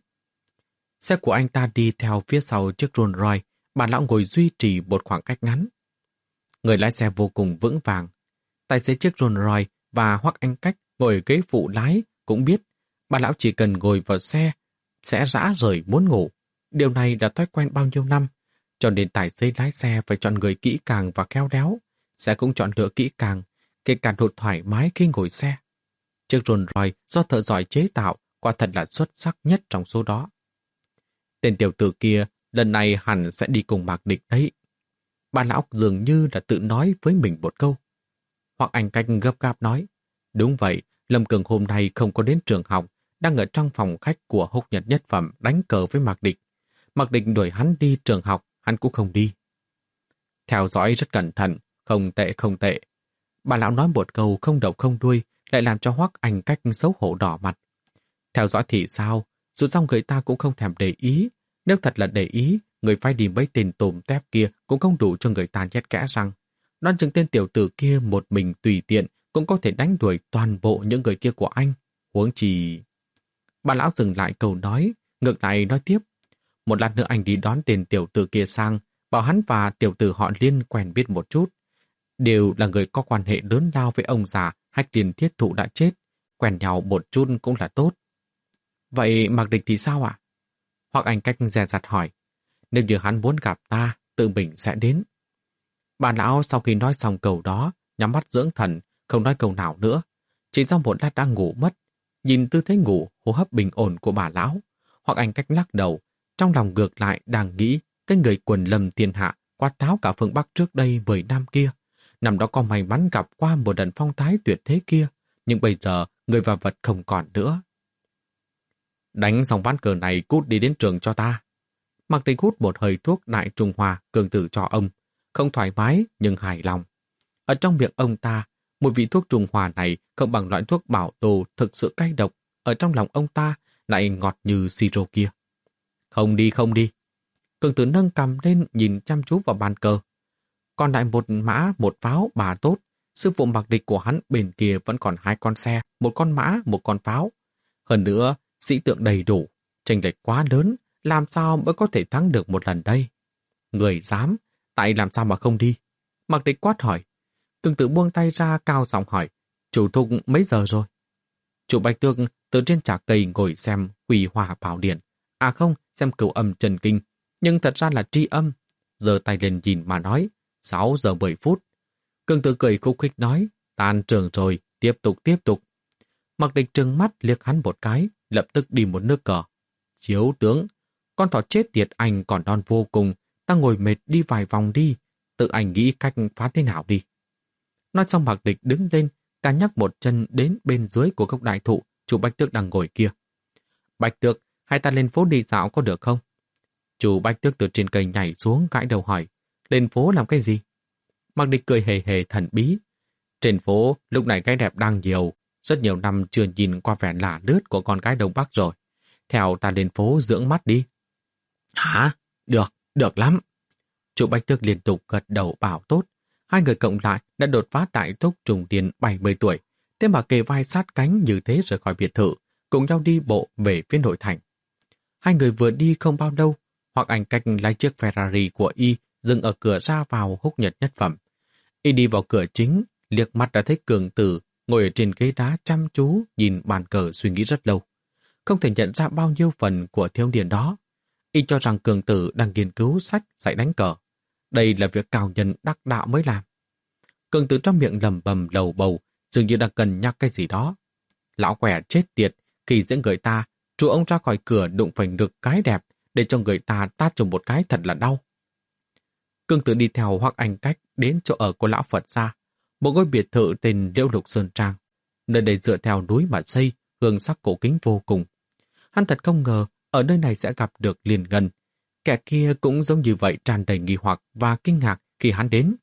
Xe của anh ta đi theo phía sau chiếc Rolls Royce, bà lão ngồi duy trì một khoảng cách ngắn. Người lái xe vô cùng vững vàng. Tài xế chiếc Rolls Royce và Hoắc Anh Cách ngồi ở ghế phụ lái cũng biết bà lão chỉ cần ngồi vào xe sẽ rã rời muốn ngủ. Điều này đã thói quen bao nhiêu năm, cho nên tài xế lái xe phải chọn người kỹ càng và khéo léo. Xe cũng chọn lựa kỹ càng, kể cả độ thoải mái khi ngồi xe. Chiếc Rolls Royce do thợ giỏi chế tạo quả thật là xuất sắc nhất trong số đó. Tên tiểu tử kia lần này hẳn sẽ đi cùng Mạc Địch đấy. Bà lão dường như đã tự nói với mình một câu. Hoặc Anh Cách gấp gáp nói, đúng vậy, Lâm Cường hôm nay không có đến trường học, đang ở trong phòng khách của Húc Nhật Nhất Phẩm đánh cờ với Mạc Địch. Mạc Địch đuổi hắn đi trường học, hắn cũng không đi. Theo dõi rất cẩn thận, không tệ không tệ. Bà lão nói một câu không đầu không đuôi, lại làm cho Hoắc Anh Cách xấu hổ đỏ mặt. Theo dõi thì sao? Dù sao người ta cũng không thèm để ý. Nếu thật là để ý, người phải đi mấy tên tôm tép kia cũng không đủ cho người ta nhét kẽ răng. Đoán chừng tên tiểu tử kia một mình tùy tiện cũng có thể đánh đuổi toàn bộ những người kia của anh. Huống chi... Bà lão dừng lại câu nói, ngược lại nói tiếp. Một lát nữa anh đi đón tên tiểu tử kia sang, bảo hắn và tiểu tử họ Liên quen biết một chút. Đều là người có quan hệ lớn lao với ông già Hách Liên Thiết Thụ đã chết. Quen nhau một chút cũng là tốt. Vậy Mạc Địch thì sao ạ? Hoặc Anh Cách dè dặt hỏi. Nếu như hắn muốn gặp ta, tự mình sẽ đến. Bà lão sau khi nói xong câu đó, nhắm mắt dưỡng thần, không nói câu nào nữa. Chỉ trong một lát đã ngủ mất. Nhìn tư thế ngủ, hô hấp bình ổn của bà lão, Hoặc Anh Cách lắc đầu, trong lòng ngược lại đang nghĩ cái người quần lâm thiên hạ quát tháo cả phương Bắc trước đây mười năm kia. Năm đó có may mắn gặp qua một lần phong thái tuyệt thế kia, nhưng bây giờ người và vật không còn nữa. Đánh xong ván cờ này cút đi đến trường cho ta. Mạc Địch hút một hơi thuốc Đại Trung Hoa cường tử cho ông, không thoải mái nhưng hài lòng. Ở trong miệng ông ta, mùi vị thuốc Trung Hoa này không bằng loại thuốc bảo đồ thực sự cay độc, ở trong lòng ông ta lại ngọt như siro kia. Không đi không đi. Cường tử nâng cằm lên nhìn chăm chú vào bàn cờ. Còn lại một mã một pháo bà tốt, sư phụ Mạc Địch của hắn bên kia vẫn còn hai con xe, một con mã, một con pháo. Hơn nữa, sĩ tượng đầy đủ, chênh lệch quá lớn, làm sao mới có thể thắng được một lần đây? Người dám, tại làm sao mà không đi? Mạc Địch quát hỏi. Cường Tử buông tay ra cao giọng hỏi, chủ thúc mấy giờ rồi? Chủ Bạch Tước từ trên trà cây ngồi xem Quỳ Hỏa Bảo Điện. À không, xem Cửu Âm Chân Kinh, nhưng thật ra là tri âm. Giơ tay lên nhìn mà nói, sáu giờ mười phút. Cường Tử cười khúc khích nói, tan trường rồi, tiếp tục tiếp tục. Mạc Địch trừng mắt liếc hắn một cái, lập tức đi một nước cờ. Chiếu tướng, con thỏ chết tiệt anh còn non vô cùng, ta ngồi mệt đi vài vòng đi, tự anh nghĩ cách phá thế nào đi. Nói xong Mạc Địch đứng lên, cả nhắc một chân đến bên dưới của gốc đại thụ, chủ Bạch Tước đang ngồi kia. Bạch Tước, hai ta lên phố đi dạo có được không? Chủ Bạch Tước từ trên cây nhảy xuống gãi đầu hỏi, lên phố làm cái gì? Mạc Địch cười hề hề thần bí. Trên phố, lúc này cái đẹp đang nhiều, rất nhiều năm chưa nhìn qua vẻ lả lướt của con gái Đông Bắc rồi. Theo ta lên phố dưỡng mắt đi. Hả? Được, được lắm. Chủ Bạch Tước liên tục gật đầu bảo tốt. Hai người cộng lại đã đột phá đại thúc trùng điền bảy mươi tuổi. Thế mà kề vai sát cánh như thế rời khỏi biệt thự, cùng nhau đi bộ về phía nội thành. Hai người vừa đi không bao lâu, hoặc Anh Cách lái chiếc Ferrari của y dừng ở cửa ra vào Húc Nhật Nhất Phẩm. Y đi vào cửa chính, liếc mắt đã thấy Cường Tử ngồi ở trên ghế đá chăm chú nhìn bàn cờ suy nghĩ rất lâu. Không thể nhận ra bao nhiêu phần của thiếu niên đó. Y cho rằng Cường Tử đang nghiên cứu sách dạy đánh cờ. Đây là việc cao nhân đắc đạo mới làm. Cường Tử trong miệng lầm bầm lầu bầu, dường như đang cân nhắc cái gì đó. Lão quẻ chết tiệt, khi dẫn người ta, trụ ông ra khỏi cửa đụng phải ngực cái đẹp, để cho người ta tát cho một cái thật là đau. Cường Tử đi theo Hoắc Anh Cách đến chỗ ở của lão Phật gia, một ngôi biệt thự tên Liễu Lục Sơn Trang. Nơi đây dựa theo núi mà xây, hương sắc cổ kính vô cùng. Hắn thật không ngờ ở nơi này sẽ gặp được Liên Ngân. Kẻ kia cũng giống như vậy, tràn đầy nghi hoặc và kinh ngạc khi hắn đến.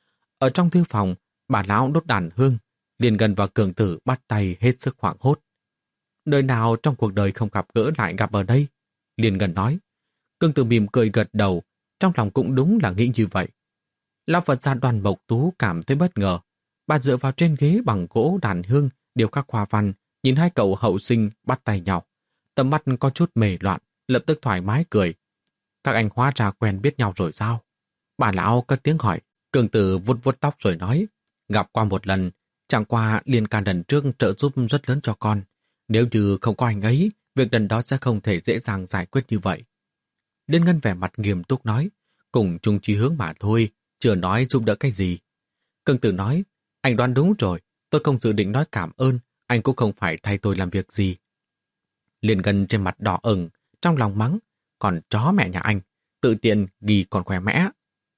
Ở trong thư phòng, bà lão đốt đàn hương, Liên Ngân và Cường Tử bắt tay hết sức hoảng hốt. Nơi nào trong cuộc đời không gặp gỡ lại gặp ở đây? Liên Ngân nói. Cường Tử mỉm cười gật đầu, trong lòng cũng đúng là nghĩ như vậy. Lão Phật gia Đoàn Mộc Tú cảm thấy bất ngờ. Bà dựa vào trên ghế bằng gỗ đàn hương, điêu khắc hoa văn, nhìn hai cậu hậu sinh bắt tay nhau. Tầm mắt có chút mề loạn, lập tức thoải mái cười. Các anh hóa ra quen biết nhau rồi sao? Bà lão cất tiếng hỏi. Cường Tử vuốt vuốt tóc rồi nói, gặp qua một lần, chẳng qua Liên ca lần trước trợ giúp rất lớn cho con. Nếu như không có anh ấy, việc lần đó sẽ không thể dễ dàng giải quyết như vậy. Liên Ngân vẻ mặt nghiêm túc nói, cùng chung chí hướng mà thôi, chưa nói giúp đỡ cái gì. Cường Tử nói, anh đoán đúng rồi, tôi không dự định nói cảm ơn, anh cũng không phải thay tôi làm việc gì. Liên Ngân trên mặt đỏ ửng, trong lòng mắng, còn chó mẹ nhà anh, tự tiện ghi còn khoe mẽ.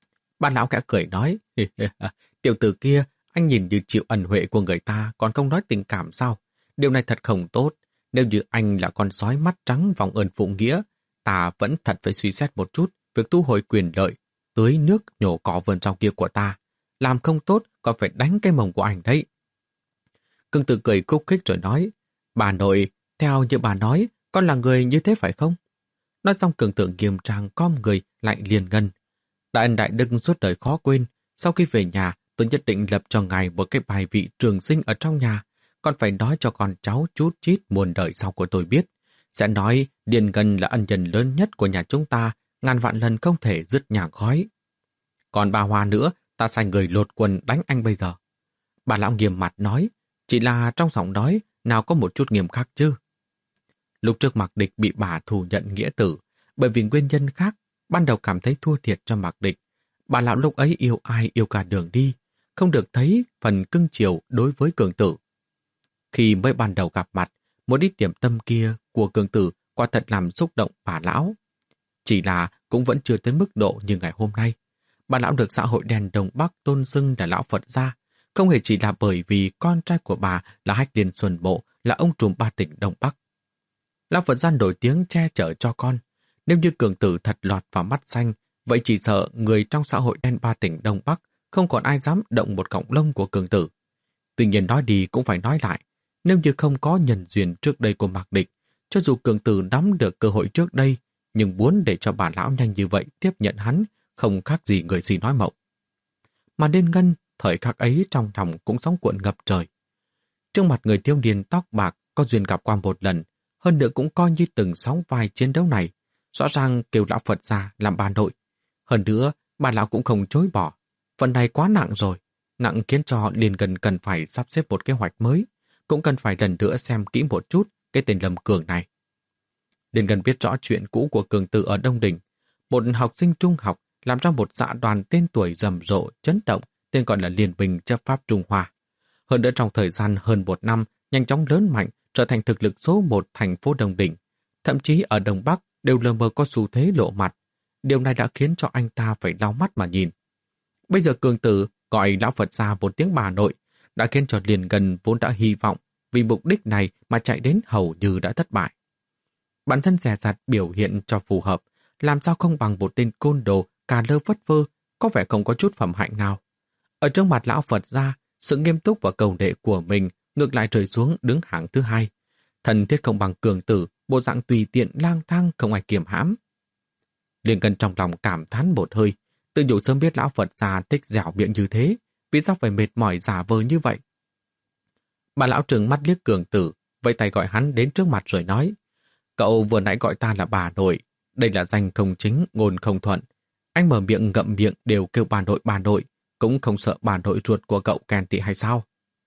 Bà lão kẽ cười nói, tiểu tử kia, anh nhìn như chịu ẩn huệ của người ta, còn không nói tình cảm sao? Điều này thật không tốt. Nếu như anh là con sói mắt trắng vòng ơn phụ nghĩa, ta vẫn thật phải suy xét một chút việc thu hồi quyền lợi, tưới nước nhổ cỏ vườn trong kia của ta. Làm không tốt, còn phải đánh cái mông của anh đấy. Cường Tử cười khúc khích rồi nói, bà nội, theo như bà nói, con là người như thế phải không? Nói xong Cường Tử nghiêm trang com người lại Liên Ngân. Đại ân đại đức suốt đời khó quên, sau khi về nhà, tôi nhất định lập cho ngài một cái bài vị trường sinh ở trong nhà, còn phải nói cho con cháu chút chít muôn đời sau của tôi biết. Sẽ nói Liên Ngân là ân nhân lớn nhất của nhà chúng ta, ngàn vạn lần không thể dứt nhà gói. Còn bà Hoa nữa, ta sai người lột quần đánh anh bây giờ. Bà lão nghiêm mặt nói, chỉ là trong giọng nói nào có một chút nghiêm khắc chứ. Lúc trước Mạc Địch bị bà thù nhận nghĩa tử, bởi vì nguyên nhân khác, ban đầu cảm thấy thua thiệt cho Mạc Địch. Bà lão lúc ấy yêu ai yêu cả đường đi, không được thấy phần cưng chiều đối với Cường Tử. Khi mới ban đầu gặp mặt, một ít điểm tâm kia của Cường Tử quả thật làm xúc động bà lão. Chỉ là cũng vẫn chưa tới mức độ như ngày hôm nay. Bà lão được xã hội đen Đông Bắc tôn xưng là lão Phật gia, không hề chỉ là bởi vì con trai của bà là Hách Liên Xuân Bộ, là ông trùm ba tỉnh Đông Bắc. Lão Phật gia nổi tiếng che chở cho con. Nếu như Cường Tử thật lọt vào mắt xanh, vậy chỉ sợ người trong xã hội đen ba tỉnh Đông Bắc không còn ai dám động một cọng lông của Cường Tử. Tuy nhiên nói đi cũng phải nói lại, nếu như không có nhân duyên trước đây của Mạc Địch, cho dù Cường Tử nắm được cơ hội trước đây, nhưng muốn để cho bà lão nhanh như vậy tiếp nhận hắn, không khác gì người gì nói mộng. Mà Liên Ngân, thời khắc ấy trong lòng cũng sóng cuộn ngập trời. Trước mặt người thiếu niên tóc bạc có duyên gặp qua một lần, hơn nữa cũng coi như từng sóng vai chiến đấu này, rõ ràng kêu lão Phật gia làm bà nội. Hơn nữa, bà lão cũng không chối bỏ. Phần này quá nặng rồi, nặng khiến cho Liên Ngân cần phải sắp xếp một kế hoạch mới, cũng cần phải lần nữa xem kỹ một chút cái tên Lâm Cường này. Liên Ngân biết rõ chuyện cũ của Cường Tử ở Đông Đình. Một học sinh trung học làm ra một xã đoàn tên tuổi rầm rộ, chấn động, tên gọi là Liên Minh chấp pháp Trung Hoa. Hơn nữa trong thời gian hơn một năm, nhanh chóng lớn mạnh, trở thành thực lực số một thành phố Đông Đình. Thậm chí ở Đông Bắc đều lờ mờ có xu thế lộ mặt. Điều này đã khiến cho anh ta phải lau mắt mà nhìn. Bây giờ Cường Tử gọi lão Phật ra một tiếng bà nội, đã khiến cho Liên Ngân vốn đã hy vọng vì mục đích này mà chạy đến hầu như đã thất bại. Bản thân dè dặt biểu hiện cho phù hợp, làm sao không bằng một tên côn đồ cà lơ phất phơ, có vẻ không có chút phẩm hạnh nào. Ở trước mặt lão Phật ra, sự nghiêm túc và cầu đệ của mình ngược lại rơi xuống đứng hạng thứ hai. Thần thiết không bằng Cường Tử, bộ dạng tùy tiện lang thang không ai kiềm hãm. Liên Ngân trong lòng cảm thán một hơi, tự nhủ sớm biết lão Phật già thích dẻo miệng như thế, vì sao phải mệt mỏi giả vờ như vậy. Bà lão trừng mắt liếc Cường Tử, vẫy tay gọi hắn đến trước mặt rồi nói, cậu vừa nãy gọi ta là bà nội, đây là danh không chính, ngôn không thuận. Anh mở miệng ngậm miệng đều kêu bà nội bà nội, cũng không sợ bà nội ruột của cậu ghen tị hay sao?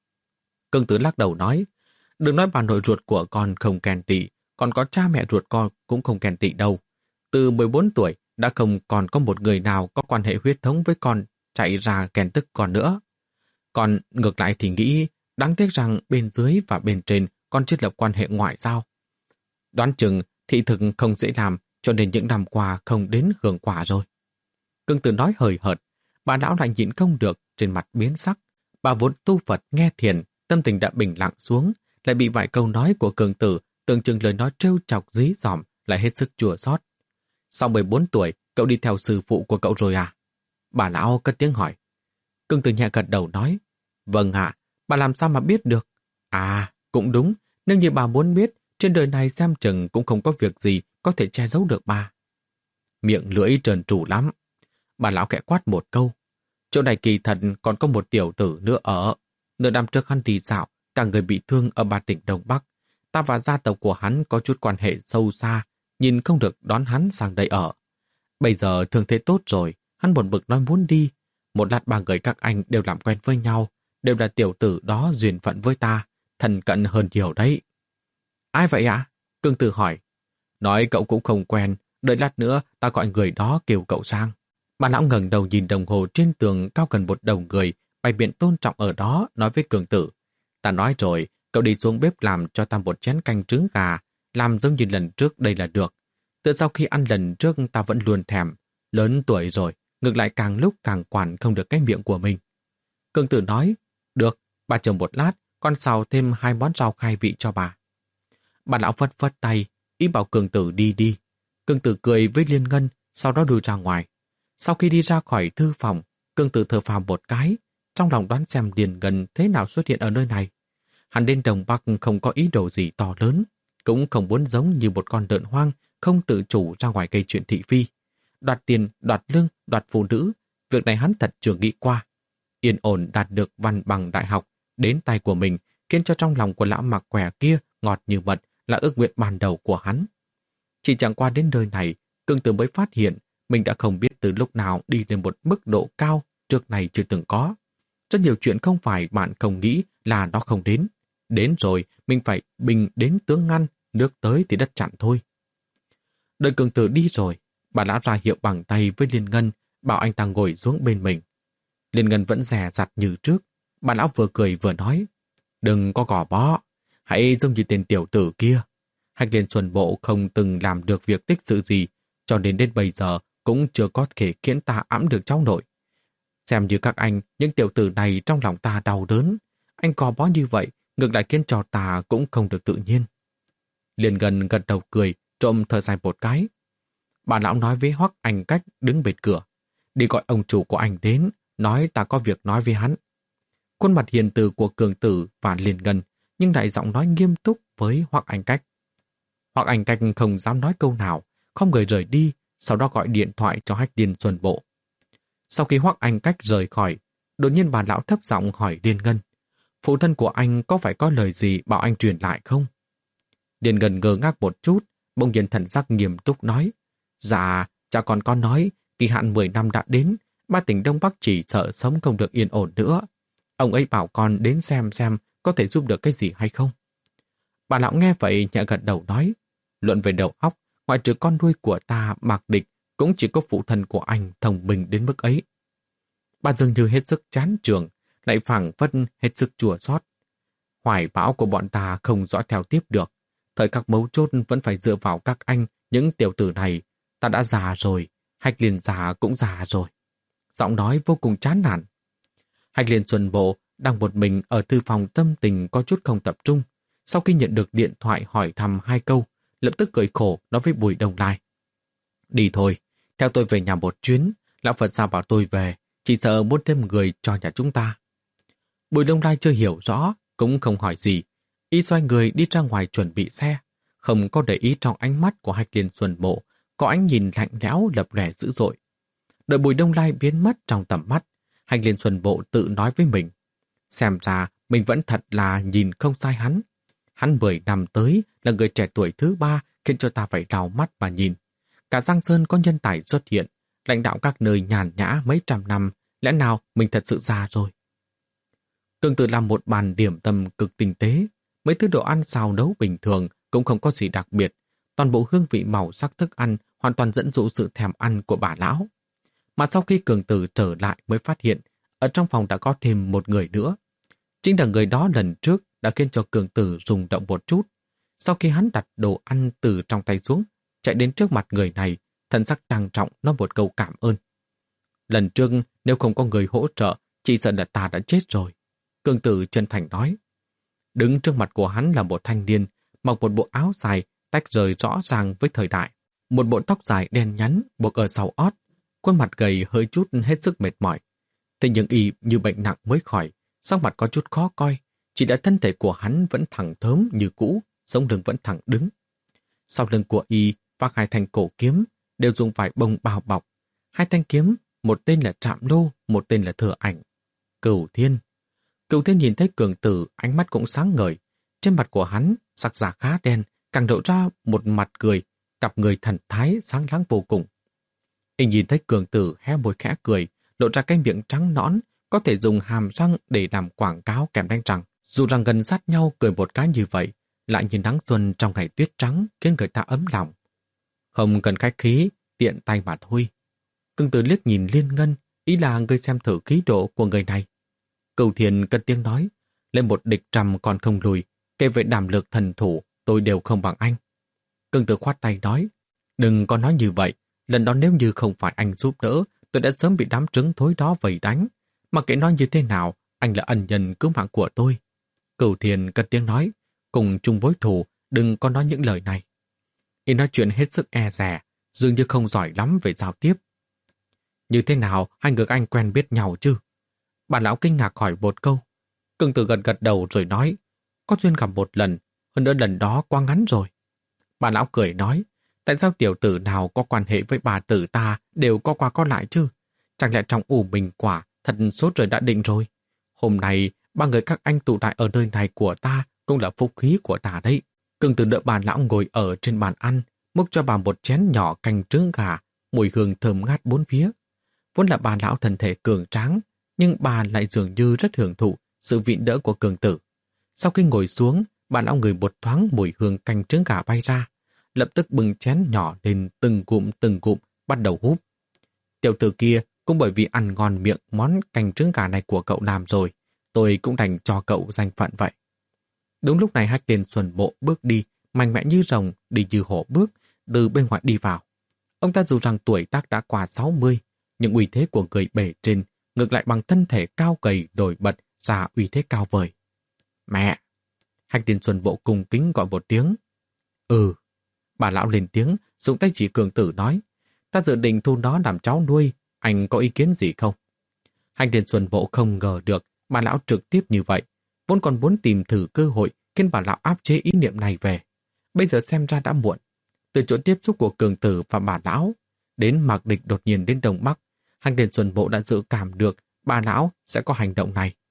Cường Tử lắc đầu nói, đừng nói bà nội ruột của con không ghen tị, còn có cha mẹ ruột con cũng không ghen tị đâu. Từ mười bốn tuổi đã không còn có một người nào có quan hệ huyết thống với con chạy ra ghen tức con nữa. Còn ngược lại thì nghĩ, đáng tiếc rằng bên dưới và bên trên con chưa lập quan hệ ngoại giao. Đoán chừng thị thực không dễ làm, cho nên những năm qua không đến hưởng quả rồi. Cường Tử nói hời hợt, bà lão lại nhịn không được, trên mặt biến sắc. Bà vốn tu Phật nghe thiền, tâm tình đã bình lặng xuống, lại bị vài câu nói của Cường Tử tưởng chừng lời nói trêu chọc dí dỏm, lại hết sức chua xót. Sau mười bốn tuổi, cậu đi theo sư phụ của cậu rồi à? Bà lão cất tiếng hỏi. Cường Tử nhẹ gật đầu nói, vâng ạ, bà làm sao mà biết được? À, cũng đúng, nếu như bà muốn biết, trên đời này xem chừng cũng không có việc gì có thể che giấu được bà. Miệng lưỡi trơn tru lắm. Bà lão kẽ quát một câu. Chỗ này kỳ thật còn có một tiểu tử nữa ở. Nửa năm trước hắn đi dạo, cả người bị thương ở ba tỉnh Đông Bắc. Ta và gia tộc của hắn có chút quan hệ sâu xa, nhìn không được đón hắn sang đây ở. Bây giờ thương thế tốt rồi, hắn buồn bực nói muốn đi. Một lát ba người các anh đều làm quen với nhau, đều là tiểu tử đó duyên phận với ta, thân cận hơn nhiều đấy. Ai vậy ạ? Cường Tử hỏi. Nói cậu cũng không quen, đợi lát nữa ta gọi người đó kêu cậu sang. Bà lão ngẩng đầu nhìn đồng hồ trên tường cao gần một đầu người, bày biện tôn trọng ở đó, nói với Cường Tử. Ta nói rồi, cậu đi xuống bếp làm cho ta một chén canh trứng gà, làm giống như lần trước đây là được. Từ sau khi ăn lần trước ta vẫn luôn thèm, lớn tuổi rồi, ngược lại càng lúc càng quản không được cái miệng của mình. Cường Tử nói, được, bà chờ một lát, con xào thêm hai món rau khai vị cho bà. Bà lão phất phất tay, ý bảo Cường Tử đi đi. Cường Tử cười với Liên Ngân, sau đó đưa ra ngoài. Sau khi đi ra khỏi thư phòng, Cường Tử thở phào một cái, trong lòng đoán xem Liên Ngân thế nào xuất hiện ở nơi này. Hắn đến Đông Bắc không có ý đồ gì to lớn, cũng không muốn giống như một con lợn hoang, không tự chủ ra ngoài gây chuyện thị phi. Đoạt tiền, đoạt lương, đoạt phụ nữ, việc này hắn thật chưa nghĩ qua. Yên ổn đạt được văn bằng đại học đến tay của mình, khiến cho trong lòng của lão mặc quẻ kia ngọt như mật, là ước nguyện ban đầu của hắn. Chỉ chẳng qua đến nơi này, Cường Tử mới phát hiện mình đã không biết từ lúc nào đi lên một mức độ cao trước này chưa từng có. Rất nhiều chuyện không phải bạn không nghĩ là nó không đến. Đến rồi, mình phải bình đến tướng ngăn, nước tới thì đất chặn thôi. Đợi Cường Tử đi rồi, bà lão ra hiệu bằng tay với Liên Ngân, bảo anh ta ngồi xuống bên mình. Liên Ngân vẫn dè dặt như trước, bà lão vừa cười vừa nói, đừng có gò bó, hãy giống như tên tiểu tử kia. Hách Liên Xuân Bộ không từng làm được việc tích sự gì, cho nên đến bây giờ cũng chưa có thể khiến ta ẵm được cháu nội. Xem như các anh, những tiểu tử này trong lòng ta đau đớn. Anh gò bó như vậy, ngược lại khiến cho ta cũng không được tự nhiên. Liên Ngân gật đầu cười, trộm thở dài một cái. Bà lão nói với Hoắc Anh Cách đứng bên cửa. Đi gọi ông chủ của anh đến, nói ta có việc nói với hắn. Khuôn mặt hiền từ của Cường Tử và Liên Ngân, nhưng lại giọng nói nghiêm túc với Hoắc Anh Cách. Hoắc Anh Cách không dám nói câu nào, không người rời đi, sau đó gọi điện thoại cho Hách Liên Xuân Bộ. Sau khi Hoắc Anh Cách rời khỏi, đột nhiên bà lão thấp giọng hỏi Liên Ngân, phụ thân của anh có phải có lời gì bảo anh truyền lại không? Liên Ngân ngơ ngác một chút, bỗng nhiên thần sắc nghiêm túc nói, dạ, cha con có nói, Kỳ hạn mười năm đã đến, ba tỉnh Đông Bắc chỉ sợ sống không được yên ổn nữa. Ông ấy bảo con đến xem xem có thể giúp được cái gì hay không. Bà lão nghe vậy nhẹ gật đầu nói, luận về đầu óc, ngoại trừ con nuôi của ta Mạc Địch, cũng chỉ có phụ thân của anh thông minh đến mức ấy. Bà dường như hết sức chán trường, lại phảng phất hết sức chua xót. Hoài bão của bọn ta không dõi theo tiếp được. Thời các mấu chốt vẫn phải dựa vào các anh, những tiểu tử này. Ta đã già rồi, Hách Liên già cũng già rồi. Giọng nói vô cùng chán nản. Hách Liên Xuân Bộ đang một mình ở thư phòng, tâm tình có chút không tập trung. Sau khi nhận được điện thoại hỏi thăm hai câu, lập tức cười khổ nói với Bùi Đông Lai. Đi thôi, theo tôi về nhà một chuyến, lão Phật sao bảo tôi về, chỉ sợ muốn thêm người cho nhà chúng ta. Bùi Đông Lai chưa hiểu rõ, cũng không hỏi gì. Y xoay người đi ra ngoài chuẩn bị xe, không có để ý trong ánh mắt của Hách Liên Xuân Bộ, có ánh nhìn lạnh lẽo lập lẻ dữ dội. Đợi Bùi Đông Lai biến mất trong tầm mắt, Hách Liên Xuân Bộ tự nói với mình. Xem ra mình vẫn thật là nhìn không sai hắn. Hắn mười năm tới là người trẻ tuổi thứ ba khiến cho ta phải đào mắt mà nhìn. Cả Giang Sơn có nhân tài xuất hiện, lãnh đạo các nơi nhàn nhã mấy trăm năm, lẽ nào mình thật sự già rồi? Tương tự làm một bàn điểm tâm cực tinh tế, mấy thứ đồ ăn xào nấu bình thường cũng không có gì đặc biệt, toàn bộ hương vị màu sắc thức ăn hoàn toàn dẫn dụ sự thèm ăn của bà lão. Mà sau khi Cường Tử trở lại mới phát hiện, ở trong phòng đã có thêm một người nữa. Chính là người đó lần trước đã khiến cho Cường Tử rung động một chút. Sau khi hắn đặt đồ ăn từ trong tay xuống, chạy đến trước mặt người này, thần sắc trang trọng nói một câu cảm ơn. Lần trước nếu không có người hỗ trợ, chỉ sợ là ta đã chết rồi. Cường Tử chân thành nói. Đứng trước mặt của hắn là một thanh niên, mặc một bộ áo dài, tách rời rõ ràng với thời đại. Một bộ tóc dài đen nhắn, buộc ở sau ót, khuôn mặt gầy hơi chút hết sức mệt mỏi. Thế nhưng y như bệnh nặng mới khỏi, sắc mặt có chút khó coi, chỉ đã thân thể của hắn vẫn thẳng thớm như cũ, sống lưng vẫn thẳng đứng. Sau lưng của y vác hai thanh cổ kiếm, đều dùng vải bông bao bọc. Hai thanh kiếm, một tên là Trạm Lô, một tên là Thừa Ảnh. Cửu Thiên. Cửu Thiên nhìn thấy Cường Tử, ánh mắt cũng sáng ngời. Trên mặt của hắn, sắc da khá đen, càng lộ ra một mặt cười, cặp người thần thái sáng láng vô cùng. Y nhìn thấy Cường Tử hé môi khẽ cười, lộ ra cái miệng trắng nõn, có thể dùng hàm răng để làm quảng cáo kèm đánh răng. Dù rằng gần sát nhau cười một cái như vậy, lại như nắng xuân trong ngày tuyết trắng khiến người ta ấm lòng. Không cần khách khí, tiện tay mà thôi. Cường Tử liếc nhìn Liên Ngân, ý là người xem thử khí độ của người này. Cửu Thiên cất tiếng nói, lên một địch trăm còn không lùi, kể về đảm lực thần thủ, tôi đều không bằng anh. Cường Tử khoát tay nói, đừng có nói như vậy, lần đó nếu như không phải anh giúp đỡ, tôi đã sớm bị đám trứng thối đó vây đánh. Mà kệ nói như thế nào, anh là ân nhân cứu mạng của tôi. Cửu Thiên cất tiếng nói, cùng chung mối thù, đừng có nói những lời này. Y nói chuyện hết sức e dè, dường như không giỏi lắm về giao tiếp. Như thế nào hai người anh quen biết nhau chứ? Bà lão kinh ngạc hỏi một câu. Cường Tử gật gật đầu rồi nói, có duyên gặp một lần, hơn nữa lần đó quá ngắn rồi. Bà lão cười nói, tại sao tiểu tử nào có quan hệ với bà tử ta đều có qua có lại chứ? Chẳng lẽ trong ủ mình quả thật số trời đã định rồi? Hôm nay ba người các anh tụ tại ở nơi này của ta cũng là phúc khí của ta đấy. Cường Tử đợi bà lão ngồi ở trên bàn ăn, múc cho bà một chén nhỏ canh trứng gà, mùi hương thơm ngát bốn phía. Vốn là bà lão thân thể cường tráng, nhưng bà lại dường như rất hưởng thụ sự vịn đỡ của Cường Tử. Sau khi ngồi xuống, bà lão ngửi một thoáng mùi hương canh trứng gà bay ra, lập tức bưng chén nhỏ lên từng cụm từng cụm, bắt đầu húp. Tiểu tử kia cũng bởi vì ăn ngon miệng món canh trứng gà này của cậu làm rồi, tôi cũng đành cho cậu danh phận vậy. Đúng lúc này Hách Liên Xuân Bộ bước đi, mạnh mẽ như rồng, đi như hổ bước, từ bên ngoài đi vào. Ông ta dù rằng tuổi tác đã qua sáu mươi, nhưng uy thế của người bề trên ngược lại bằng thân thể cao gầy nổi bật ra uy thế cao vời. Mẹ! Hách Liên Xuân Bộ cung kính gọi một tiếng. Ừ. Bà lão lên tiếng, dùng tay chỉ Cường Tử nói, ta dự định thu nó làm cháu nuôi, anh có ý kiến gì không? Hách Liên Xuân Bộ không ngờ được bà lão trực tiếp như vậy, vốn còn muốn tìm thử cơ hội khiến bà lão áp chế ý niệm này về. Bây giờ xem ra đã muộn. Từ chỗ tiếp xúc của Cường Tử và bà lão, đến Mạc Địch đột nhiên đến Đông Bắc, Hách Liên Xuân Bộ đã dự cảm được bà lão sẽ có hành động này.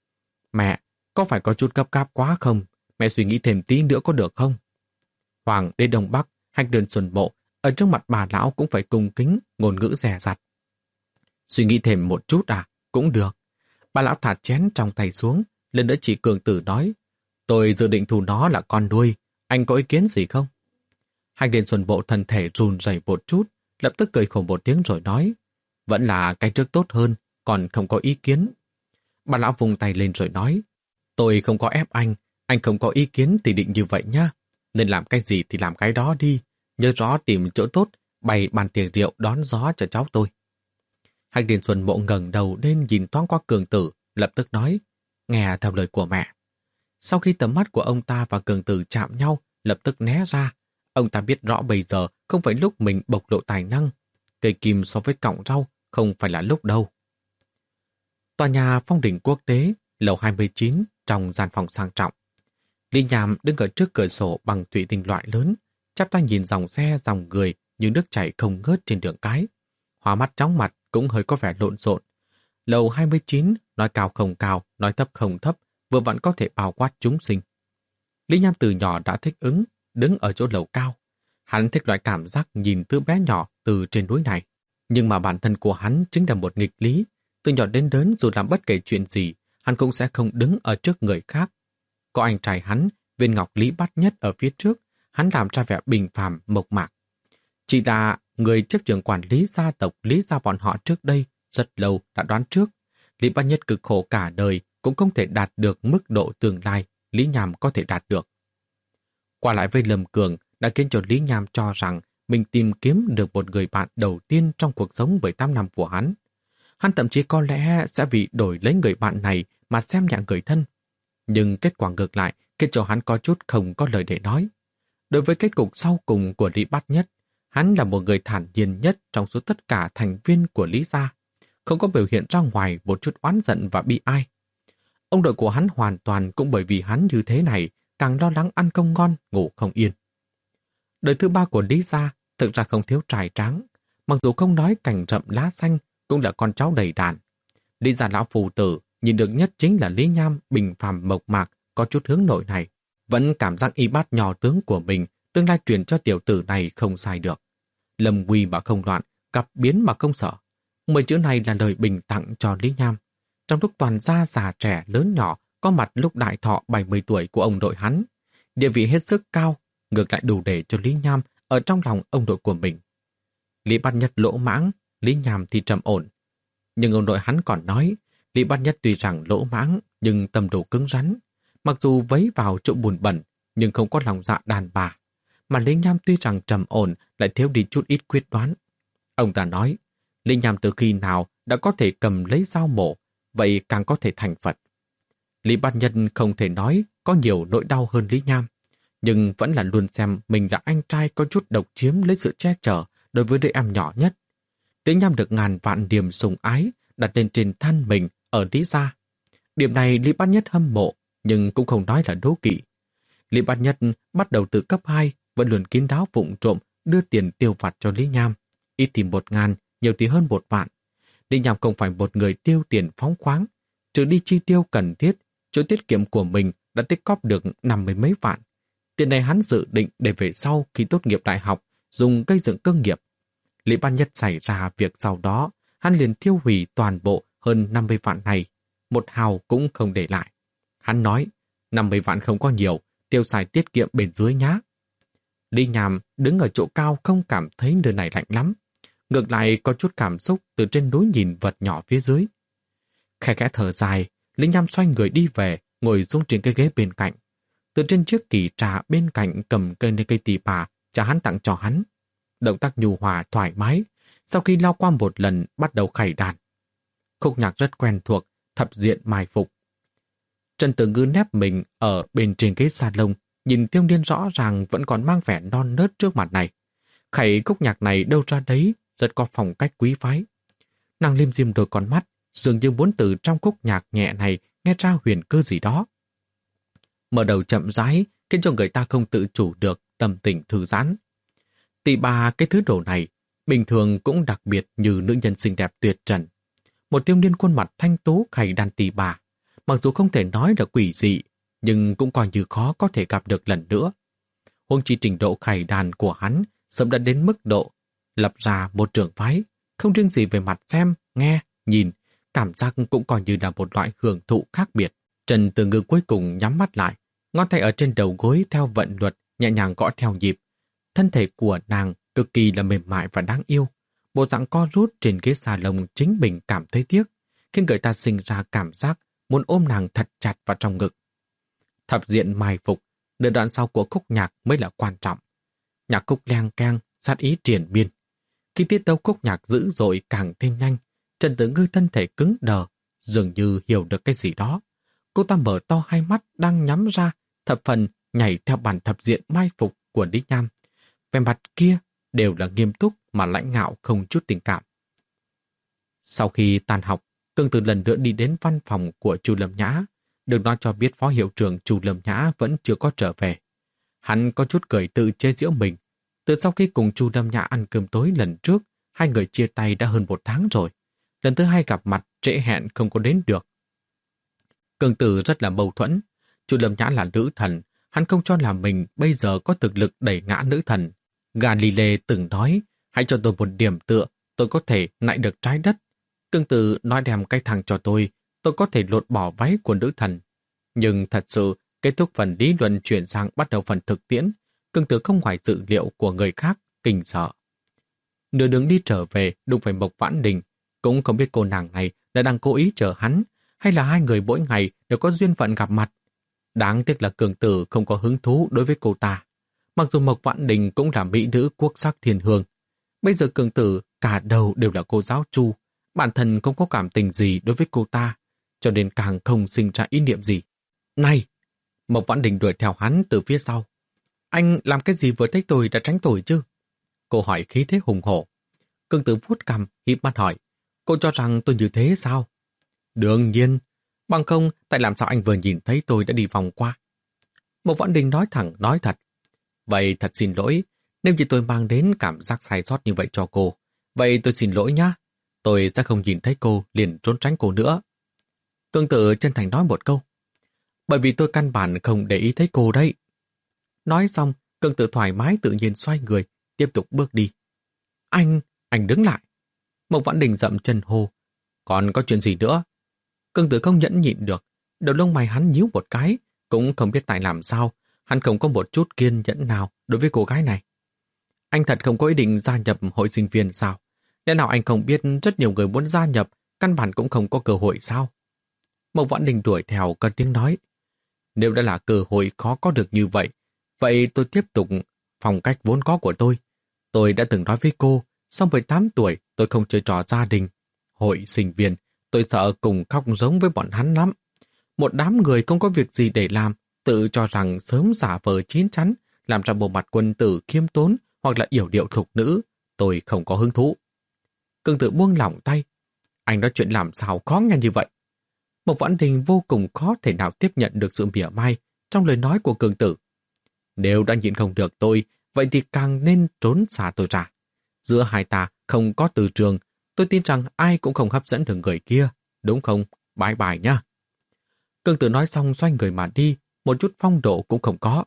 Mẹ, có phải có chút gấp gáp quá không? Mẹ suy nghĩ thêm tí nữa có được không? Hoàng đến Đông Bắc, Hách Liên Xuân Bộ ở trước mặt bà lão cũng phải cung kính, ngôn ngữ dè dặt. Suy nghĩ thêm một chút à, cũng được. Bà lão thả chén trong tay xuống, lần nữa chỉ Cường Tử nói, tôi dự định thu nó là con nuôi, anh có ý kiến gì không? Hành Điền Xuân Bộ thân thể run rẩy một chút, lập tức cười khổ một tiếng rồi nói, vẫn là cái trước tốt hơn, còn không có ý kiến. Bà lão vùng tay lên rồi nói, tôi không có ép anh, anh không có ý kiến thì định như vậy nhá. Nên làm cái gì thì làm cái đó đi, nhớ rõ tìm chỗ tốt, bày bàn tiệc rượu đón gió cho cháu tôi. Hành Điền Xuân Bộ ngẩng đầu lên nhìn thoáng qua Cường Tử, lập tức nói, nghe theo lời của mẹ. Sau khi tầm mắt của ông ta và Cường Tử chạm nhau, lập tức né ra. Ông ta biết rõ bây giờ không phải lúc mình bộc lộ tài năng. Cây kim so với cọng rau không phải là lúc đâu. Tòa nhà Phong Đỉnh Quốc tế, lầu hai mươi chín, trong gian phòng sang trọng. Lý Nham đứng ở trước cửa sổ bằng thủy tinh loại lớn, chắp tay nhìn dòng xe, dòng người như nước chảy không ngớt trên đường cái. Hóa mắt chóng mặt cũng hơi có vẻ lộn xộn. Lầu hai mươi chín, nói cao không cao, nói thấp không thấp, vừa vặn có thể bao quát chúng sinh. Lý Nham từ nhỏ đã thích ứng, đứng ở chỗ lầu cao. Hắn thích loại cảm giác nhìn đứa bé nhỏ từ trên núi này. Nhưng mà bản thân của hắn chính là một nghịch lý. Từ nhỏ đến lớn dù làm bất kể chuyện gì, hắn cũng sẽ không đứng ở trước người khác. Có anh trai hắn, Viên Ngọc Lý Bát Nhất ở phía trước, hắn làm ra vẻ bình phàm, mộc mạc. Chỉ là người chấp trưởng quản lý gia tộc Lý gia bọn họ trước đây rất lâu đã đoán trước. Lý Bát Nhất cực khổ cả đời cũng không thể đạt được mức độ tương lai Lý Nham có thể đạt được. Qua lại với Lâm Cường đã khiến cho Lý Nham cho rằng mình tìm kiếm được một người bạn đầu tiên trong cuộc sống mười tám năm của hắn. Hắn thậm chí có lẽ sẽ vì đổi lấy người bạn này mà xem nhẹ người thân. Nhưng kết quả ngược lại khiến cho hắn có chút không có lời để nói. Đối với kết cục sau cùng của Lý Bát Nhất, hắn là một người thản nhiên nhất trong số tất cả thành viên của Lý gia, không có biểu hiện ra ngoài một chút oán giận và bi ai. Ông đội của hắn hoàn toàn cũng bởi vì hắn như thế này càng lo lắng ăn không ngon, ngủ không yên. Đời thứ ba của Lý gia thực ra không thiếu trai tráng, mặc dù không nói cành rậm lá xanh cũng là con cháu đầy đàn. Lý gia lão phù tử nhìn được nhất chính là Lý Nham bình phàm mộc mạc, có chút hướng nội này, vẫn cảm giác y bát nhỏ tướng của mình tương lai truyền cho tiểu tử này không sai được. Lâm nguy mà không loạn, gặp biến mà không sợ. Mười chữ này là lời bình tặng cho Lý Nham. Trong lúc toàn gia già trẻ lớn nhỏ có mặt lúc đại thọ bảy mươi tuổi của ông đội hắn, địa vị hết sức cao, ngược lại đủ để cho Lý Nham ở trong lòng ông đội của mình. Lý Bát Nhất lỗ mãng, Lý Nham thì trầm ổn. Nhưng ông đội hắn còn nói, Lý Bát Nhất tuy rằng lỗ mãng nhưng tâm đầu cứng rắn, mặc dù vấy vào chỗ buồn bẩn nhưng không có lòng dạ đàn bà. Mà Lý Nham tuy rằng trầm ổn lại thiếu đi chút ít quyết đoán. Ông ta nói, Lý Nham từ khi nào đã có thể cầm lấy dao mổ, vậy càng có thể thành Phật. Lý Bát Nhất không thể nói có nhiều nỗi đau hơn Lý Nham, nhưng vẫn là luôn xem mình là anh trai có chút độc chiếm lấy sự che chở đối với đứa em nhỏ nhất. Lý Nham được ngàn vạn điểm sủng ái đặt lên trên thân mình ở Lý gia. Điểm này Lý Bát Nhất hâm mộ, nhưng cũng không nói là đố kỵ. Lý Bát Nhất bắt đầu từ cấp hai vẫn luôn kín đáo vụng trộm đưa tiền tiêu vặt cho Lý Nham. Ít thì một ngàn, nhiều thì hơn một vạn. Lý Nham không phải một người tiêu tiền phóng khoáng, trừ đi chi tiêu cần thiết, chỗ tiết kiệm của mình đã tích cóp được năm mươi mấy vạn. Tiền này hắn dự định để về sau khi tốt nghiệp đại học dùng gây dựng cơ nghiệp. Lý Bát Nhất xảy ra việc sau đó, hắn liền tiêu hủy toàn bộ hơn năm mươi vạn này, một hào cũng không để lại. Hắn nói, năm mươi vạn không có nhiều, tiêu xài tiết kiệm bên dưới nhá. Lý Nham đứng ở chỗ cao không cảm thấy nơi này lạnh lắm. Ngược lại có chút cảm xúc từ trên núi nhìn vật nhỏ phía dưới. Khẽ khẽ thở dài, Lý Nham xoay người đi về, ngồi xuống trên cái ghế bên cạnh. Từ trên chiếc kỷ trà bên cạnh cầm cây cây tỳ bà, cha hắn tặng cho hắn. Động tác nhu hòa thoải mái, sau khi lao qua một lần bắt đầu khẩy đàn. Khúc nhạc rất quen thuộc, thập diện mai phục. Trần Tử Ngư nép mình ở bên trên ghế salon, nhìn Tiêu Niên rõ ràng vẫn còn mang vẻ non nớt trước mặt này. Khẩy khúc nhạc này đâu ra đấy, rất có phong cách quý phái. Nàng lim dim đôi con mắt, dường như muốn từ trong khúc nhạc nhẹ này nghe ra huyền cơ gì đó. Mở đầu chậm rãi, khiến cho người ta không tự chủ được tâm tình thư giãn. Tỷ bà cái thứ đồ này, bình thường cũng đặc biệt như nữ nhân xinh đẹp tuyệt trần. Một Tiêu Niên khuôn mặt thanh tú khẩy đàn tỷ bà, mặc dù không thể nói là quỷ dị, nhưng cũng coi như khó có thể gặp được lần nữa. Huống chi trình độ khẩy đàn của hắn sớm đã đến mức độ lập ra một trường phái, không riêng gì về mặt xem, nghe, nhìn, cảm giác cũng coi như là một loại hưởng thụ khác biệt. Trần Tử Ngư cuối cùng nhắm mắt lại, ngón tay ở trên đầu gối theo vận luật, nhẹ nhàng gõ theo nhịp. Thân thể của nàng cực kỳ là mềm mại và đáng yêu. Bộ dạng co rút trên ghế salon chính mình cảm thấy tiếc, khiến người ta sinh ra cảm giác muốn ôm nàng thật chặt vào trong ngực. Thập diện mai phục, nửa đoạn sau của khúc nhạc mới là quan trọng. Nhạc khúc leng keng, sát ý triển miên. Khi tiết tấu khúc nhạc dữ dội càng thêm nhanh, Trần Tử Ngư thân thể cứng đờ, dường như hiểu được cái gì đó. Cô ta mở to hai mắt đang nhắm ra, thập phần nhảy theo bản thập diện mai phục của Lý Nham. Vẻ mặt kia đều là nghiêm túc mà lãnh ngạo không chút tình cảm. Sau khi tan học, Cương Tử lần nữa đi đến văn phòng của Chu Lâm Nhã, được nói cho biết phó hiệu trưởng Chu Lâm Nhã vẫn chưa có trở về. Hắn có chút cười tự chế giễu mình. Từ sau khi cùng Chu Lâm Nhã ăn cơm tối lần trước, hai người chia tay đã hơn một tháng rồi. Lần thứ hai gặp mặt trễ hẹn không có đến được. Cương Tử rất là mâu thuẫn. Chu Lâm Nhã là nữ thần, hắn không cho là mình bây giờ có thực lực đẩy ngã nữ thần. Galilei từng nói, hãy cho tôi một điểm tựa, tôi có thể nại được trái đất. Cương Tử nói đem cái thằng cho tôi, tôi có thể lột bỏ váy của nữ thần. Nhưng thật sự, kết thúc phần lý luận chuyển sang bắt đầu phần thực tiễn, Cương Tử không ngoài dự liệu của người khác, kinh sợ. Nửa đường đi trở về, đụng phải Mộc Vãn Đình, cũng không biết cô nàng này đã đang cố ý chờ hắn, hay là hai người mỗi ngày đều có duyên phận gặp mặt. Đáng tiếc là Cương Tử không có hứng thú đối với cô ta. Mặc dù Mộc Vãn Đình cũng là mỹ nữ quốc sắc thiên hương, bây giờ Cương Tử cả đầu đều là cô giáo Chu, bản thân không có cảm tình gì đối với cô ta, cho nên càng không sinh ra ý niệm gì. Này! Mộc Vãn Đình đuổi theo hắn từ phía sau. Anh làm cái gì vừa thấy tôi đã tránh tôi chứ? Cô hỏi khí thế hùng hổ. Cương Tử vuốt cằm, híp mắt hỏi. Cô cho rằng tôi như thế sao? Đương nhiên. Bằng không, tại làm sao anh vừa nhìn thấy tôi đã đi vòng qua? Mộc Vãn Đình nói thẳng, nói thật. Vậy thật xin lỗi, nếu như tôi mang đến cảm giác sai sót như vậy cho cô. Vậy tôi xin lỗi nhá. Tôi sẽ không nhìn thấy cô liền trốn tránh cô nữa. Cương Tử chân thành nói một câu. Bởi vì tôi căn bản không để ý thấy cô đấy. Nói xong, Cương Tử thoải mái tự nhiên xoay người, tiếp tục bước đi. Anh, anh đứng lại. Mộc Vãn Đình dậm chân hô. Còn có chuyện gì nữa? Cương Tử không nhẫn nhịn được, đầu lông mày hắn nhíu một cái, cũng không biết tại làm sao, hắn không có một chút kiên nhẫn nào đối với cô gái này. Anh thật không có ý định gia nhập hội sinh viên sao? Lẽ nào anh không biết rất nhiều người muốn gia nhập, căn bản cũng không có cơ hội sao? Mộc Vãn Đình đuổi theo cất tiếng nói. Nếu đã là cơ hội khó có được như vậy, vậy tôi tiếp tục phong cách vốn có của tôi. Tôi đã từng nói với cô, sau mười tám tuổi tôi không chơi trò gia đình. Hội sinh viên, tôi sợ cùng khóc giống với bọn hắn lắm. Một đám người không có việc gì để làm, tự cho rằng sớm giả vờ chín chắn, làm ra bộ mặt quân tử khiêm tốn hoặc là yểu điệu thục nữ. Tôi không có hứng thú. Cương Tử buông lỏng tay. Anh nói chuyện làm sao khó nghe như vậy? Mộc Vãn Đình vô cùng khó thể nào tiếp nhận được sự mỉa mai trong lời nói của Cương Tử. Nếu đã nhịn không được tôi, vậy thì càng nên trốn xa tôi ra. Giữa hai ta không có từ trường, tôi tin rằng ai cũng không hấp dẫn được người kia, đúng không? Bye bye nha. Cương Tử nói xong xoay người mà đi, một chút phong độ cũng không có.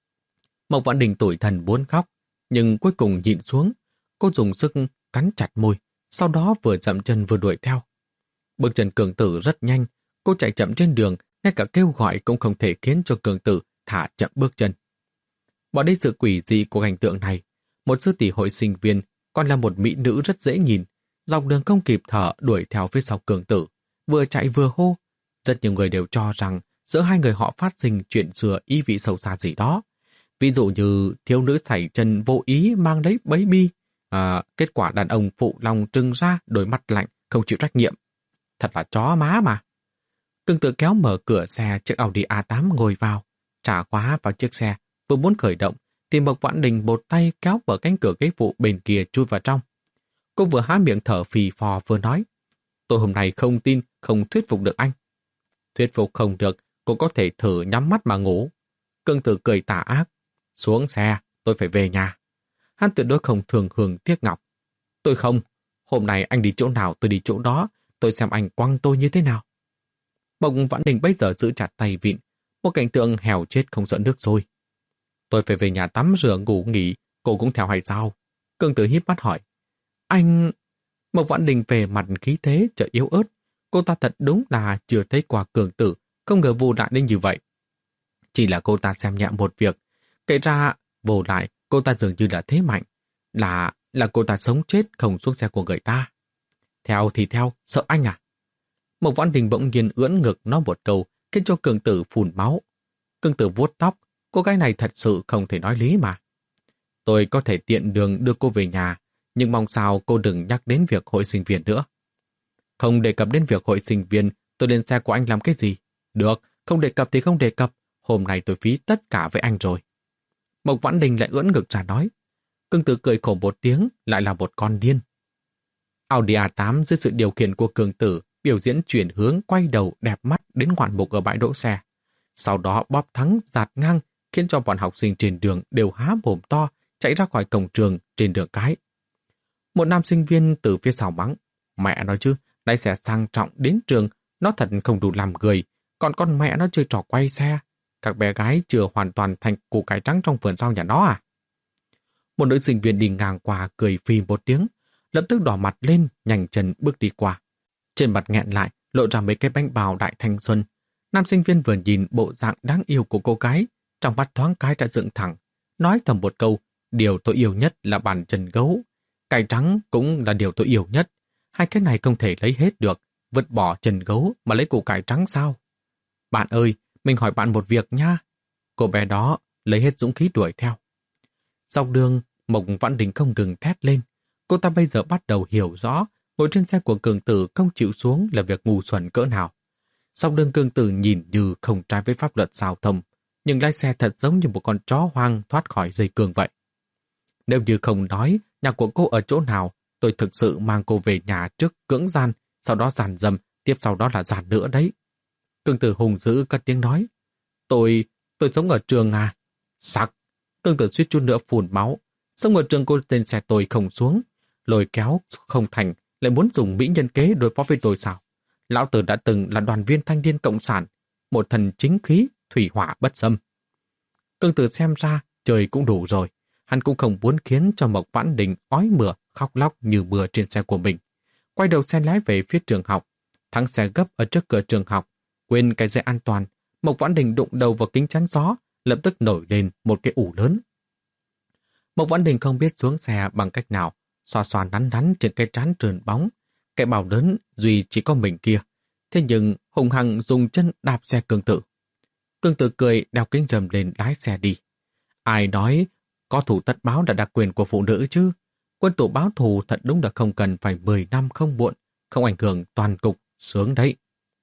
Mộc Vãn Đình tủi thân muốn khóc, nhưng cuối cùng nhịn xuống. Cô dùng sức cắn chặt môi, sau đó vừa dậm chân vừa đuổi theo. Bước chân Cương Tử rất nhanh, cô chạy chậm trên đường, ngay cả kêu gọi cũng không thể khiến cho Cương Tử thả chậm bước chân. Bỏ đi sự quỷ dị của cảnh tượng này, một sư tỷ hội sinh viên còn là một mỹ nữ rất dễ nhìn, dọc đường không kịp thở đuổi theo phía sau Cương Tử, vừa chạy vừa hô. Rất nhiều người đều cho rằng giữa hai người họ phát sinh chuyện xưa ý vị sâu xa gì đó. Ví dụ như thiếu nữ sảy chân vô ý mang lấy baby, à, kết quả đàn ông phụ lòng trừng ra, đôi mắt lạnh, không chịu trách nhiệm. Thật là chó má mà. Cương Tử kéo mở cửa xe chiếc Audi a tám ngồi vào, trả khóa vào chiếc xe, vừa muốn khởi động, thì Mộc Vãn Đình một tay kéo mở cánh cửa ghế phụ bên kia chui vào trong. Cô vừa há miệng thở phì phò vừa nói, tôi hôm nay không tin, không thuyết phục được anh. Thuyết phục không được, cô có thể thử nhắm mắt mà ngủ. Cương Tử cười tà ác, xuống xe, tôi phải về nhà. Hắn tuyệt đối không thường hưởng tiếc ngọc. Tôi không, hôm nay anh đi chỗ nào tôi đi chỗ đó, tôi xem anh quăng tôi như thế nào. Mộc Vãn Đình bây giờ giữ chặt tay vịn, một cảnh tượng hèo chết không sợ nước sôi. Tôi phải về nhà tắm rửa ngủ nghỉ, Cô cũng theo hay sao? Cương Tử híp mắt hỏi. Anh... Mộc Vãn Đình về mặt khí thế chợt yếu ớt. Cô ta thật đúng là chưa thấy qua Cường Tử, không ngờ vô lại đến như vậy. Chỉ là cô ta xem nhẹ một việc. Kể ra, vô lại, cô ta dường như là thế mạnh. Là... là cô ta sống chết không xuống xe của người ta. Theo thì theo, sợ anh à? Mộc Vãn Đình bỗng nhiên ưỡn ngực nói một câu, khiến cho Cường Tử phun máu. Cường Tử vuốt tóc, cô gái này thật sự không thể nói lý mà. Tôi có thể tiện đường đưa cô về nhà, nhưng mong sao cô đừng nhắc đến việc hội sinh viên nữa. Không đề cập đến việc hội sinh viên, tôi lên xe của anh làm cái gì? Được, không đề cập thì không đề cập, hôm nay tôi phí tất cả với anh rồi. Mộc Vãn Đình lại ưỡn ngực ra nói. Cường Tử cười khổ một tiếng, lại là một con điên. Audi a tám dưới sự điều khiển của Cường Tử biểu diễn chuyển hướng quay đầu đẹp mắt đến ngoạn mục ở bãi đỗ xe. Sau đó bóp thắng dạt ngang khiến cho bọn học sinh trên đường đều há mồm to chạy ra khỏi cổng trường trên đường cái. Một nam sinh viên từ phía sau mắng. Mẹ nói chứ, lái xe sang trọng đến trường, nó thật không đủ làm người, còn con mẹ nó chơi trò quay xe. Các bé gái chưa hoàn toàn thành củ cải trắng trong vườn rau nhà nó à? Một nữ sinh viên đi ngang qua cười phì một tiếng, lập tức đỏ mặt lên, nhanh chân bước đi qua. Trên mặt nghẹn lại, lộ ra mấy cái bánh bào đại thanh xuân. Nam sinh viên vừa nhìn bộ dạng đáng yêu của cô gái, trong mắt thoáng cái đã dựng thẳng, nói thầm một câu, điều tôi yêu nhất là bàn chân gấu. Cải trắng cũng là điều tôi yêu nhất. Hai cái này không thể lấy hết được, vứt bỏ chân gấu mà lấy củ cải trắng sao? Bạn ơi, mình hỏi bạn một việc nha. Cô bé đó lấy hết dũng khí đuổi theo. Dọc đường, Mộc Vãn Đình không ngừng thét lên. Cô ta bây giờ bắt đầu hiểu rõ ngồi trên xe của Cường Tử không chịu xuống là việc ngu xuẩn cỡ nào. Dọc đường Cường Tử nhìn như không trái với pháp luật giao thông, nhưng lái xe thật giống như một con chó hoang thoát khỏi dây cương vậy. Nếu như không nói nhà của cô ở chỗ nào, tôi thực sự mang cô về nhà trước cưỡng gian, sau đó giàn dâm, tiếp sau đó là giàn nữa đấy. Cường Tử hùng dữ cất tiếng nói. Tôi, tôi sống ở trường à? Sặc! Cường Tử suýt chút nữa phun máu. Sống ở trường cô tên xe tôi không xuống, lôi kéo không thành, lại muốn dùng mỹ nhân kế đối phó với tôi sao? Lão Tử đã từng là đoàn viên thanh niên cộng sản, một thần chính khí, thủy hỏa bất xâm. Cường Tử xem ra trời cũng đủ rồi. Hắn cũng không muốn khiến cho Mộc Vãn Đình ói mửa, khóc lóc như mưa trên xe của mình. Quay đầu xe lái về phía trường học. Thắng xe gấp ở trước cửa trường học. Quên cái dây an toàn. Mộc Vãn Đình đụng đầu vào kính chắn gió, lập tức nổi lên một cái ủ lớn. Mộc Vãn Đình không biết xuống xe bằng cách nào, xoa xoa nắn nắn trên cái trán trơn bóng. Cái bào lớn duy chỉ có mình kia. Thế nhưng hùng hăng dùng chân đạp xe Cường Tử. Cường Tử cười đeo kính râm lên lái xe đi. Ai nói có thủ tất báo là đặc quyền của phụ nữ chứ? Quân tổ báo thù thật đúng là không cần phải mười năm không muộn, không ảnh hưởng toàn cục, sướng đấy.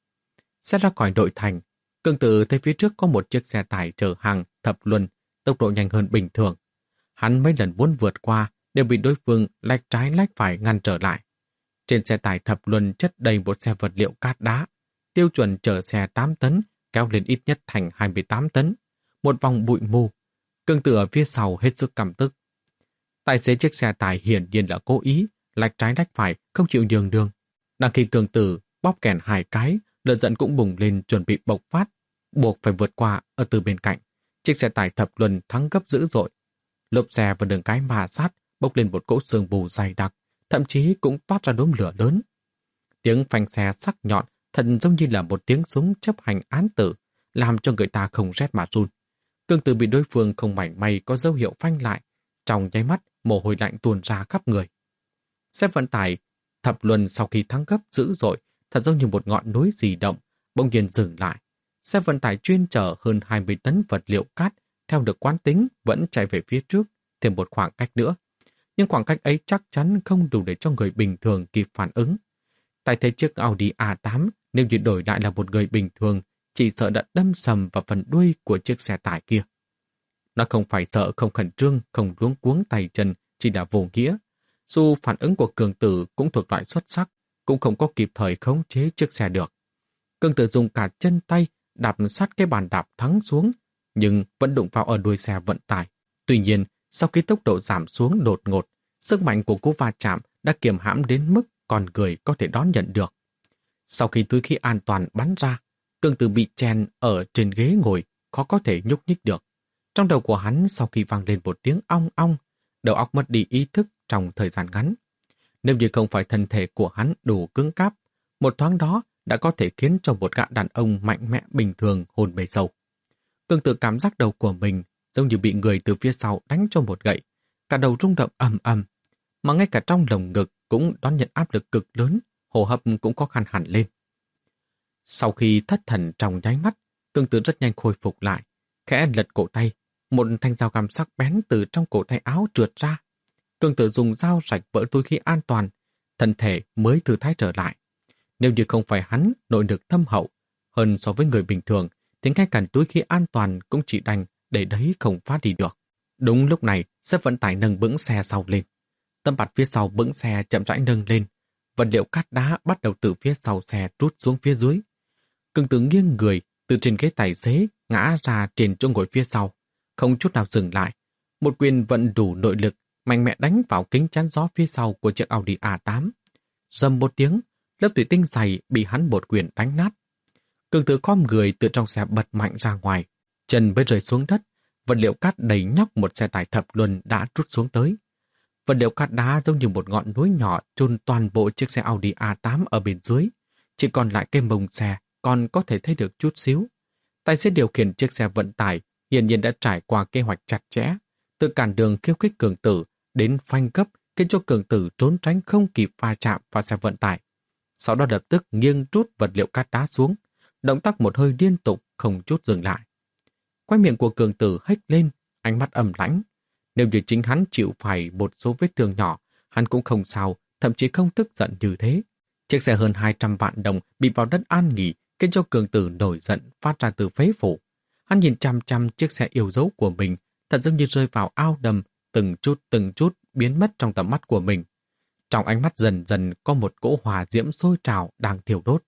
Xe ra khỏi nội thành, Cường Tử thấy phía trước có một chiếc xe tải chở hàng thập luân, tốc độ nhanh hơn bình thường. Hắn mấy lần muốn vượt qua đều bị đối phương lách trái lách phải ngăn trở lại. Trên xe tải thập luân chất đầy một xe vật liệu cát đá, tiêu chuẩn chở xe tám tấn, kéo lên ít nhất thành hai mươi tám tấn. Một vòng bụi mù. Cường Tử ở phía sau hết sức căm tức. Tài xế chiếc xe tải hiển nhiên là cố ý, lách trái lách phải, không chịu nhường đường. Đang khi Cường Tử bóp kèn hai cái, lửa giận cũng bùng lên chuẩn bị bộc phát, buộc phải vượt qua ở từ bên cạnh. Chiếc xe tải thập luân thắng gấp dữ dội. Lốp xe và đường cái ma sát, bốc lên một cỗ sương mù dày đặc, thậm chí cũng toát ra đốm lửa lớn. Tiếng phanh xe sắc nhọn, thật giống như là một tiếng súng chấp hành án tử, làm cho người ta không rét mà run. Cường Tử bị đối phương không mảy may có dấu hiệu phanh lại, trong nháy mắt mồ hôi lạnh tuôn ra khắp người. Xe vận tải thập luân sau khi thắng gấp dữ dội, thật giống như một ngọn núi di động, bỗng nhiên dừng lại. Xe vận tải chuyên chở hơn hai mươi tấn vật liệu cát, theo được quán tính vẫn chạy về phía trước, thêm một khoảng cách nữa. Nhưng khoảng cách ấy chắc chắn không đủ để cho người bình thường kịp phản ứng. Tại thấy chiếc Audi a tám, nếu như đổi lại là một người bình thường, chỉ sợ đã đâm sầm vào phần đuôi của chiếc xe tải kia. Nó không phải sợ, không khẩn trương, không luống cuống tay chân, chỉ là vô nghĩa. Dù phản ứng của Cường Tử cũng thuộc loại xuất sắc, cũng không có kịp thời khống chế chiếc xe được. Cường Tử dùng cả chân tay đạp sát cái bàn đạp thắng xuống, nhưng vẫn đụng vào ở đuôi xe vận tải. Tuy nhiên, sau khi tốc độ giảm xuống đột ngột, sức mạnh của cú va chạm đã kiềm hãm đến mức con người có thể đón nhận được. Sau khi túi khí an toàn bắn ra, Cường Tử bị chèn ở trên ghế ngồi, khó có thể nhúc nhích được. Trong đầu của hắn sau khi vang lên một tiếng ong ong, đầu óc mất đi ý thức trong thời gian ngắn. Nếu như không phải thân thể của hắn đủ cứng cáp, một thoáng đó đã có thể khiến cho một gã đàn ông mạnh mẽ bình thường hồn mê sâu. Tương tự cảm giác đầu của mình giống như bị người từ phía sau đánh cho một gậy, cả đầu rung động ầm ầm, mà ngay cả trong lồng ngực cũng đón nhận áp lực cực lớn, hô hấp cũng có khăn hẳn lên. Sau khi thất thần trong nháy mắt, Tương tự rất nhanh khôi phục lại, khẽ lật cổ tay, một thanh dao găm sắc bén từ trong cổ tay áo trượt ra. Tương tự dùng dao rạch vỡ túi khí an toàn, thân thể mới thư thái trở lại. Nếu như không phải hắn nội lực thâm hậu hơn so với người bình thường, thì ngay cả túi khí an toàn cũng chỉ đành để đấy không phát đi được. Đúng lúc này, xe vận tải nâng vững xe sau lên. Tấm bạt phía sau vững xe chậm rãi nâng lên. Vật liệu cát đá bắt đầu từ phía sau xe trút xuống phía dưới. Cường Tử nghiêng người từ trên ghế tài xế ngã ra trên chỗ ngồi phía sau, không chút nào dừng lại. Một quyền vận đủ nội lực mạnh mẽ đánh vào kính chắn gió phía sau của chiếc Audi a tám. Rầm một tiếng, lớp thủy tinh dày bị hắn một quyền đánh nát. Cường Tử khom người từ trong xe bật mạnh ra ngoài, chân mới rơi xuống đất. Vật liệu cát đầy nhóc một xe tải thập luân đã trút xuống tới. Vật liệu cát đá giống như một ngọn núi nhỏ chôn toàn bộ chiếc xe Audi a tám ở bên dưới. Chỉ còn lại cái mông xe còn có thể thấy được chút xíu. Tài xế điều khiển chiếc xe vận tải hiển nhiên đã trải qua kế hoạch chặt chẽ, từ cản đường khiêu khích Cường Tử đến phanh gấp khiến cho Cường Tử trốn tránh không kịp va chạm vào xe vận tải. Sau đó lập tức nghiêng trút vật liệu cát đá xuống, động tác một hơi liên tục không chút dừng lại. Quai miệng của Cường Tử hếch lên, ánh mắt âm lãnh. Nếu như chính hắn chịu phải một số vết thương nhỏ, hắn cũng không sao, thậm chí không tức giận như thế. Chiếc xe hơn hai trăm vạn đồng bị vào đất an nghỉ, khiến cho Cường Tử nổi giận phát ra từ phế phủ. Hắn nhìn chăm chăm chiếc xe yêu dấu của mình, thật giống như rơi vào ao đầm, từng chút từng chút biến mất trong tầm mắt của mình. Trong ánh mắt dần dần có một cỗ hỏa diễm sôi trào đang thiêu đốt.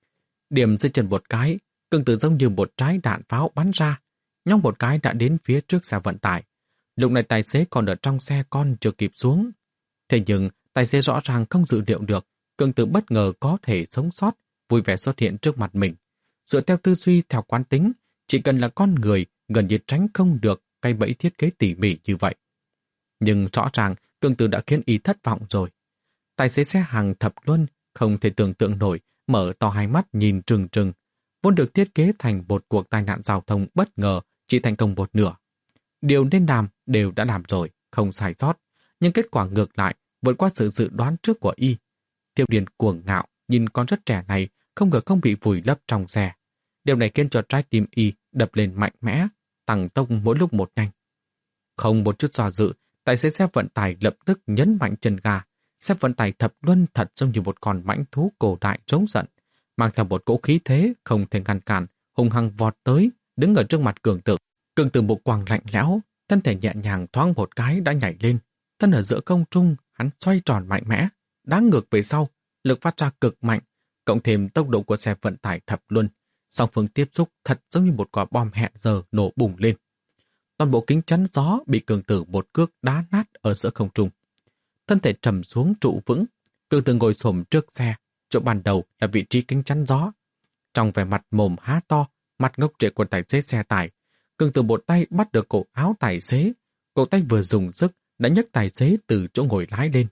Điểm dưới chân một cái, Cường Tử giống như một trái đạn pháo bắn ra, nhong một cái đã đến phía trước xe vận tải. Lúc này tài xế còn ở trong xe con chưa kịp xuống. Thế nhưng tài xế rõ ràng không dự liệu được Cường Tử bất ngờ có thể sống sót, vui vẻ xuất hiện trước mặt mình. Dựa theo tư duy theo quán tính, chỉ cần là con người gần như tránh không được cái bẫy thiết kế tỉ mỉ như vậy. Nhưng rõ ràng Cường Tử đã khiến y thất vọng rồi. Tài xế xe hàng thập luân không thể tưởng tượng nổi, mở to hai mắt nhìn trừng trừng. Vốn được thiết kế thành một cuộc tai nạn giao thông bất ngờ chỉ thành công một nửa. Điều nên làm đều đã làm rồi, không sai sót, nhưng kết quả ngược lại vượt qua sự dự đoán trước của y. Tiêu Điền cuồng ngạo nhìn con rất trẻ này không ngờ không bị vùi lấp trong xe. Điều này khiến cho trái tim y đập lên mạnh mẽ, tăng tốc mỗi lúc một nhanh. Không một chút do dự, tài xế xe vận tải lập tức nhấn mạnh chân ga. Xe vận tải thập luân thật giống như một con mãnh thú cổ đại trống giận, mang theo một cỗ khí thế không thể ngăn cản, hung hăng vọt tới, đứng ở trước mặt Cường Tử. Cường Tử mục quang lạnh lẽo, thân thể nhẹ nhàng thoáng một cái đã nhảy lên, thân ở giữa không trung, hắn xoay tròn mạnh mẽ, đá ngược về sau, lực phát ra cực mạnh, cộng thêm tốc độ của xe vận tải thập luân, song phương tiếp xúc thật giống như một quả bom hẹn giờ nổ bùng lên. Toàn bộ kính chắn gió bị Cường Tử một cước đá nát ở giữa không trung. Thân thể trầm xuống trụ vững, Cường Tử ngồi xổm trước xe, chỗ ban đầu là vị trí kính chắn gió. Trong vẻ mặt mồm há to, mặt ngốc trệ của tài xế xe tải, Cường Tử một tay bắt được cổ áo tài xế, cổ tay vừa dùng sức đã nhấc tài xế từ chỗ ngồi lái lên.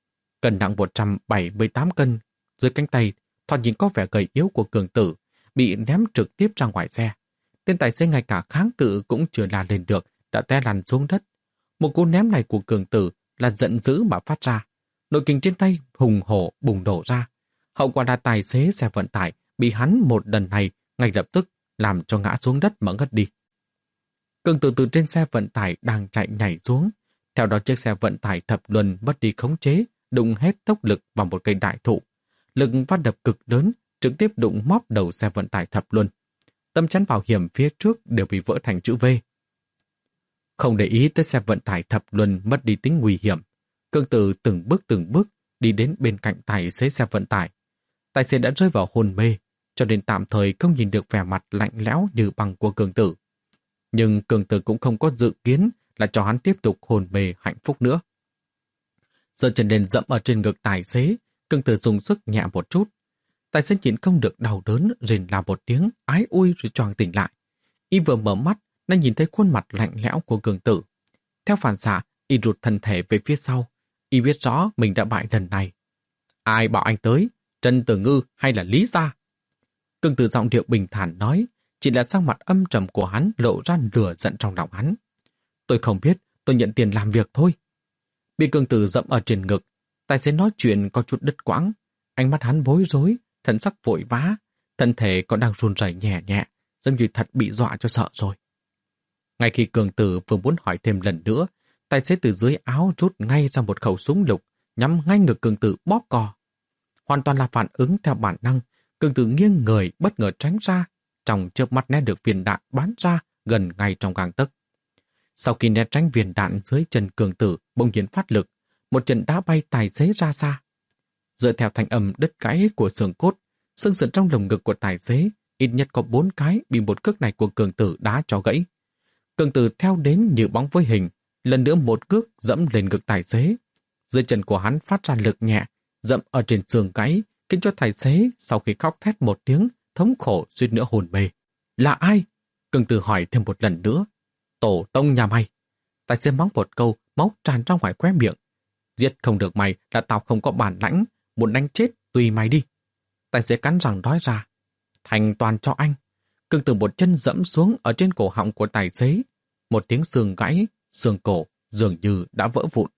Cân nặng một trăm bảy mươi tám cân, dưới cánh tay, thoạt nhìn có vẻ gầy yếu của Cường Tử, bị ném trực tiếp ra ngoài xe. Tên tài xế ngay cả kháng cự cũng chưa la lên được, đã té lăn xuống đất. Một cú ném này của Cường Tử là giận dữ mà phát ra. Nội kình trên tay hùng hổ bùng nổ ra. Hậu quả là tài xế xe vận tải bị hắn một lần này ngay lập tức làm cho ngã xuống đất mà ngất đi. Cường Tử từ trên xe vận tải đang chạy nhảy xuống. Theo đó chiếc xe vận tải thập luân mất đi khống chế, đụng hết tốc lực vào một cây đại thụ. Lực phát đập cực lớn, trực tiếp đụng móp đầu xe vận tải thập luân. Tấm chắn bảo hiểm phía trước đều bị vỡ thành chữ V. Không để ý tới xe vận tải thập luân mất đi tính nguy hiểm, Cường Tử từng bước từng bước đi đến bên cạnh tài xế xe vận tải. Tài xế đã rơi vào hôn mê, cho nên tạm thời không nhìn được vẻ mặt lạnh lẽo như băng của Cường Tử. Nhưng Cường Tử cũng không có dự kiến là cho hắn tiếp tục hôn mê hạnh phúc nữa. Giơ chân lên dẫm ở trên ngực tài xế, Cường Tử dùng sức nhẹ một chút. Tài xế nhịn không được đau đớn, rền la một tiếng, ái ui rồi choàng tỉnh lại. Y vừa mở mắt, đã nhìn thấy khuôn mặt lạnh lẽo của Cường Tử. Theo phản xạ, Y rụt thân thể về phía sau. Y biết rõ mình đã bại lần này. Ai bảo anh tới? Trần Tử Ngư hay là Lý Gia? Cương Tử giọng điệu bình thản nói, chỉ là sắc mặt âm trầm của hắn lộ ra lửa giận trong lòng hắn. Tôi không biết, tôi nhận tiền làm việc thôi. Bị Cương Tử dẫm ở trên ngực, tài xế nói chuyện có chút đứt quãng. Ánh mắt hắn bối rối, thần sắc vội vã, thân thể còn đang run rẩy nhẹ nhẹ, giống như thật bị dọa cho sợ rồi. Ngay khi Cường Tử vừa muốn hỏi thêm lần nữa, tài xế từ dưới áo rút ngay ra một khẩu súng lục, nhắm ngay ngực Cường Tử bóp cò. Hoàn toàn là phản ứng theo bản năng, Cường Tử nghiêng người bất ngờ tránh ra, trong chớp mắt né được viên đạn bắn ra gần ngay trong gang tấc. Sau khi né tránh viên đạn dưới chân Cường Tử bỗng nhiên phát lực, một trận đá bay tài xế ra xa. Dựa theo thanh âm đứt gãy của xương cốt, xương sườn trong lồng ngực của tài xế ít nhất có bốn cái bị một cước này của Cường Tử đá cho gãy. Cường Tử theo đến như bóng với hình, lần nữa một cước dẫm lên ngực tài xế. Dưới chân của hắn phát ra lực nhẹ, dẫm ở trên xương gãy, khiến cho tài xế sau khi khóc thét một tiếng, thống khổ suýt nữa hồn mê. Là ai? Cường Tử hỏi thêm một lần nữa. Tổ tông nhà mày. Tài xế mắng một câu, máu tràn ra ngoài khóe miệng. Giết không được mày là tao không có bản lãnh, muốn đánh chết tùy mày đi. Tài xế cắn răng nói ra. Thành toàn cho anh. Cường Tử một chân dẫm xuống ở trên cổ họng của tài xế. Một tiếng xương gãy, xương cổ dường như đã vỡ vụn.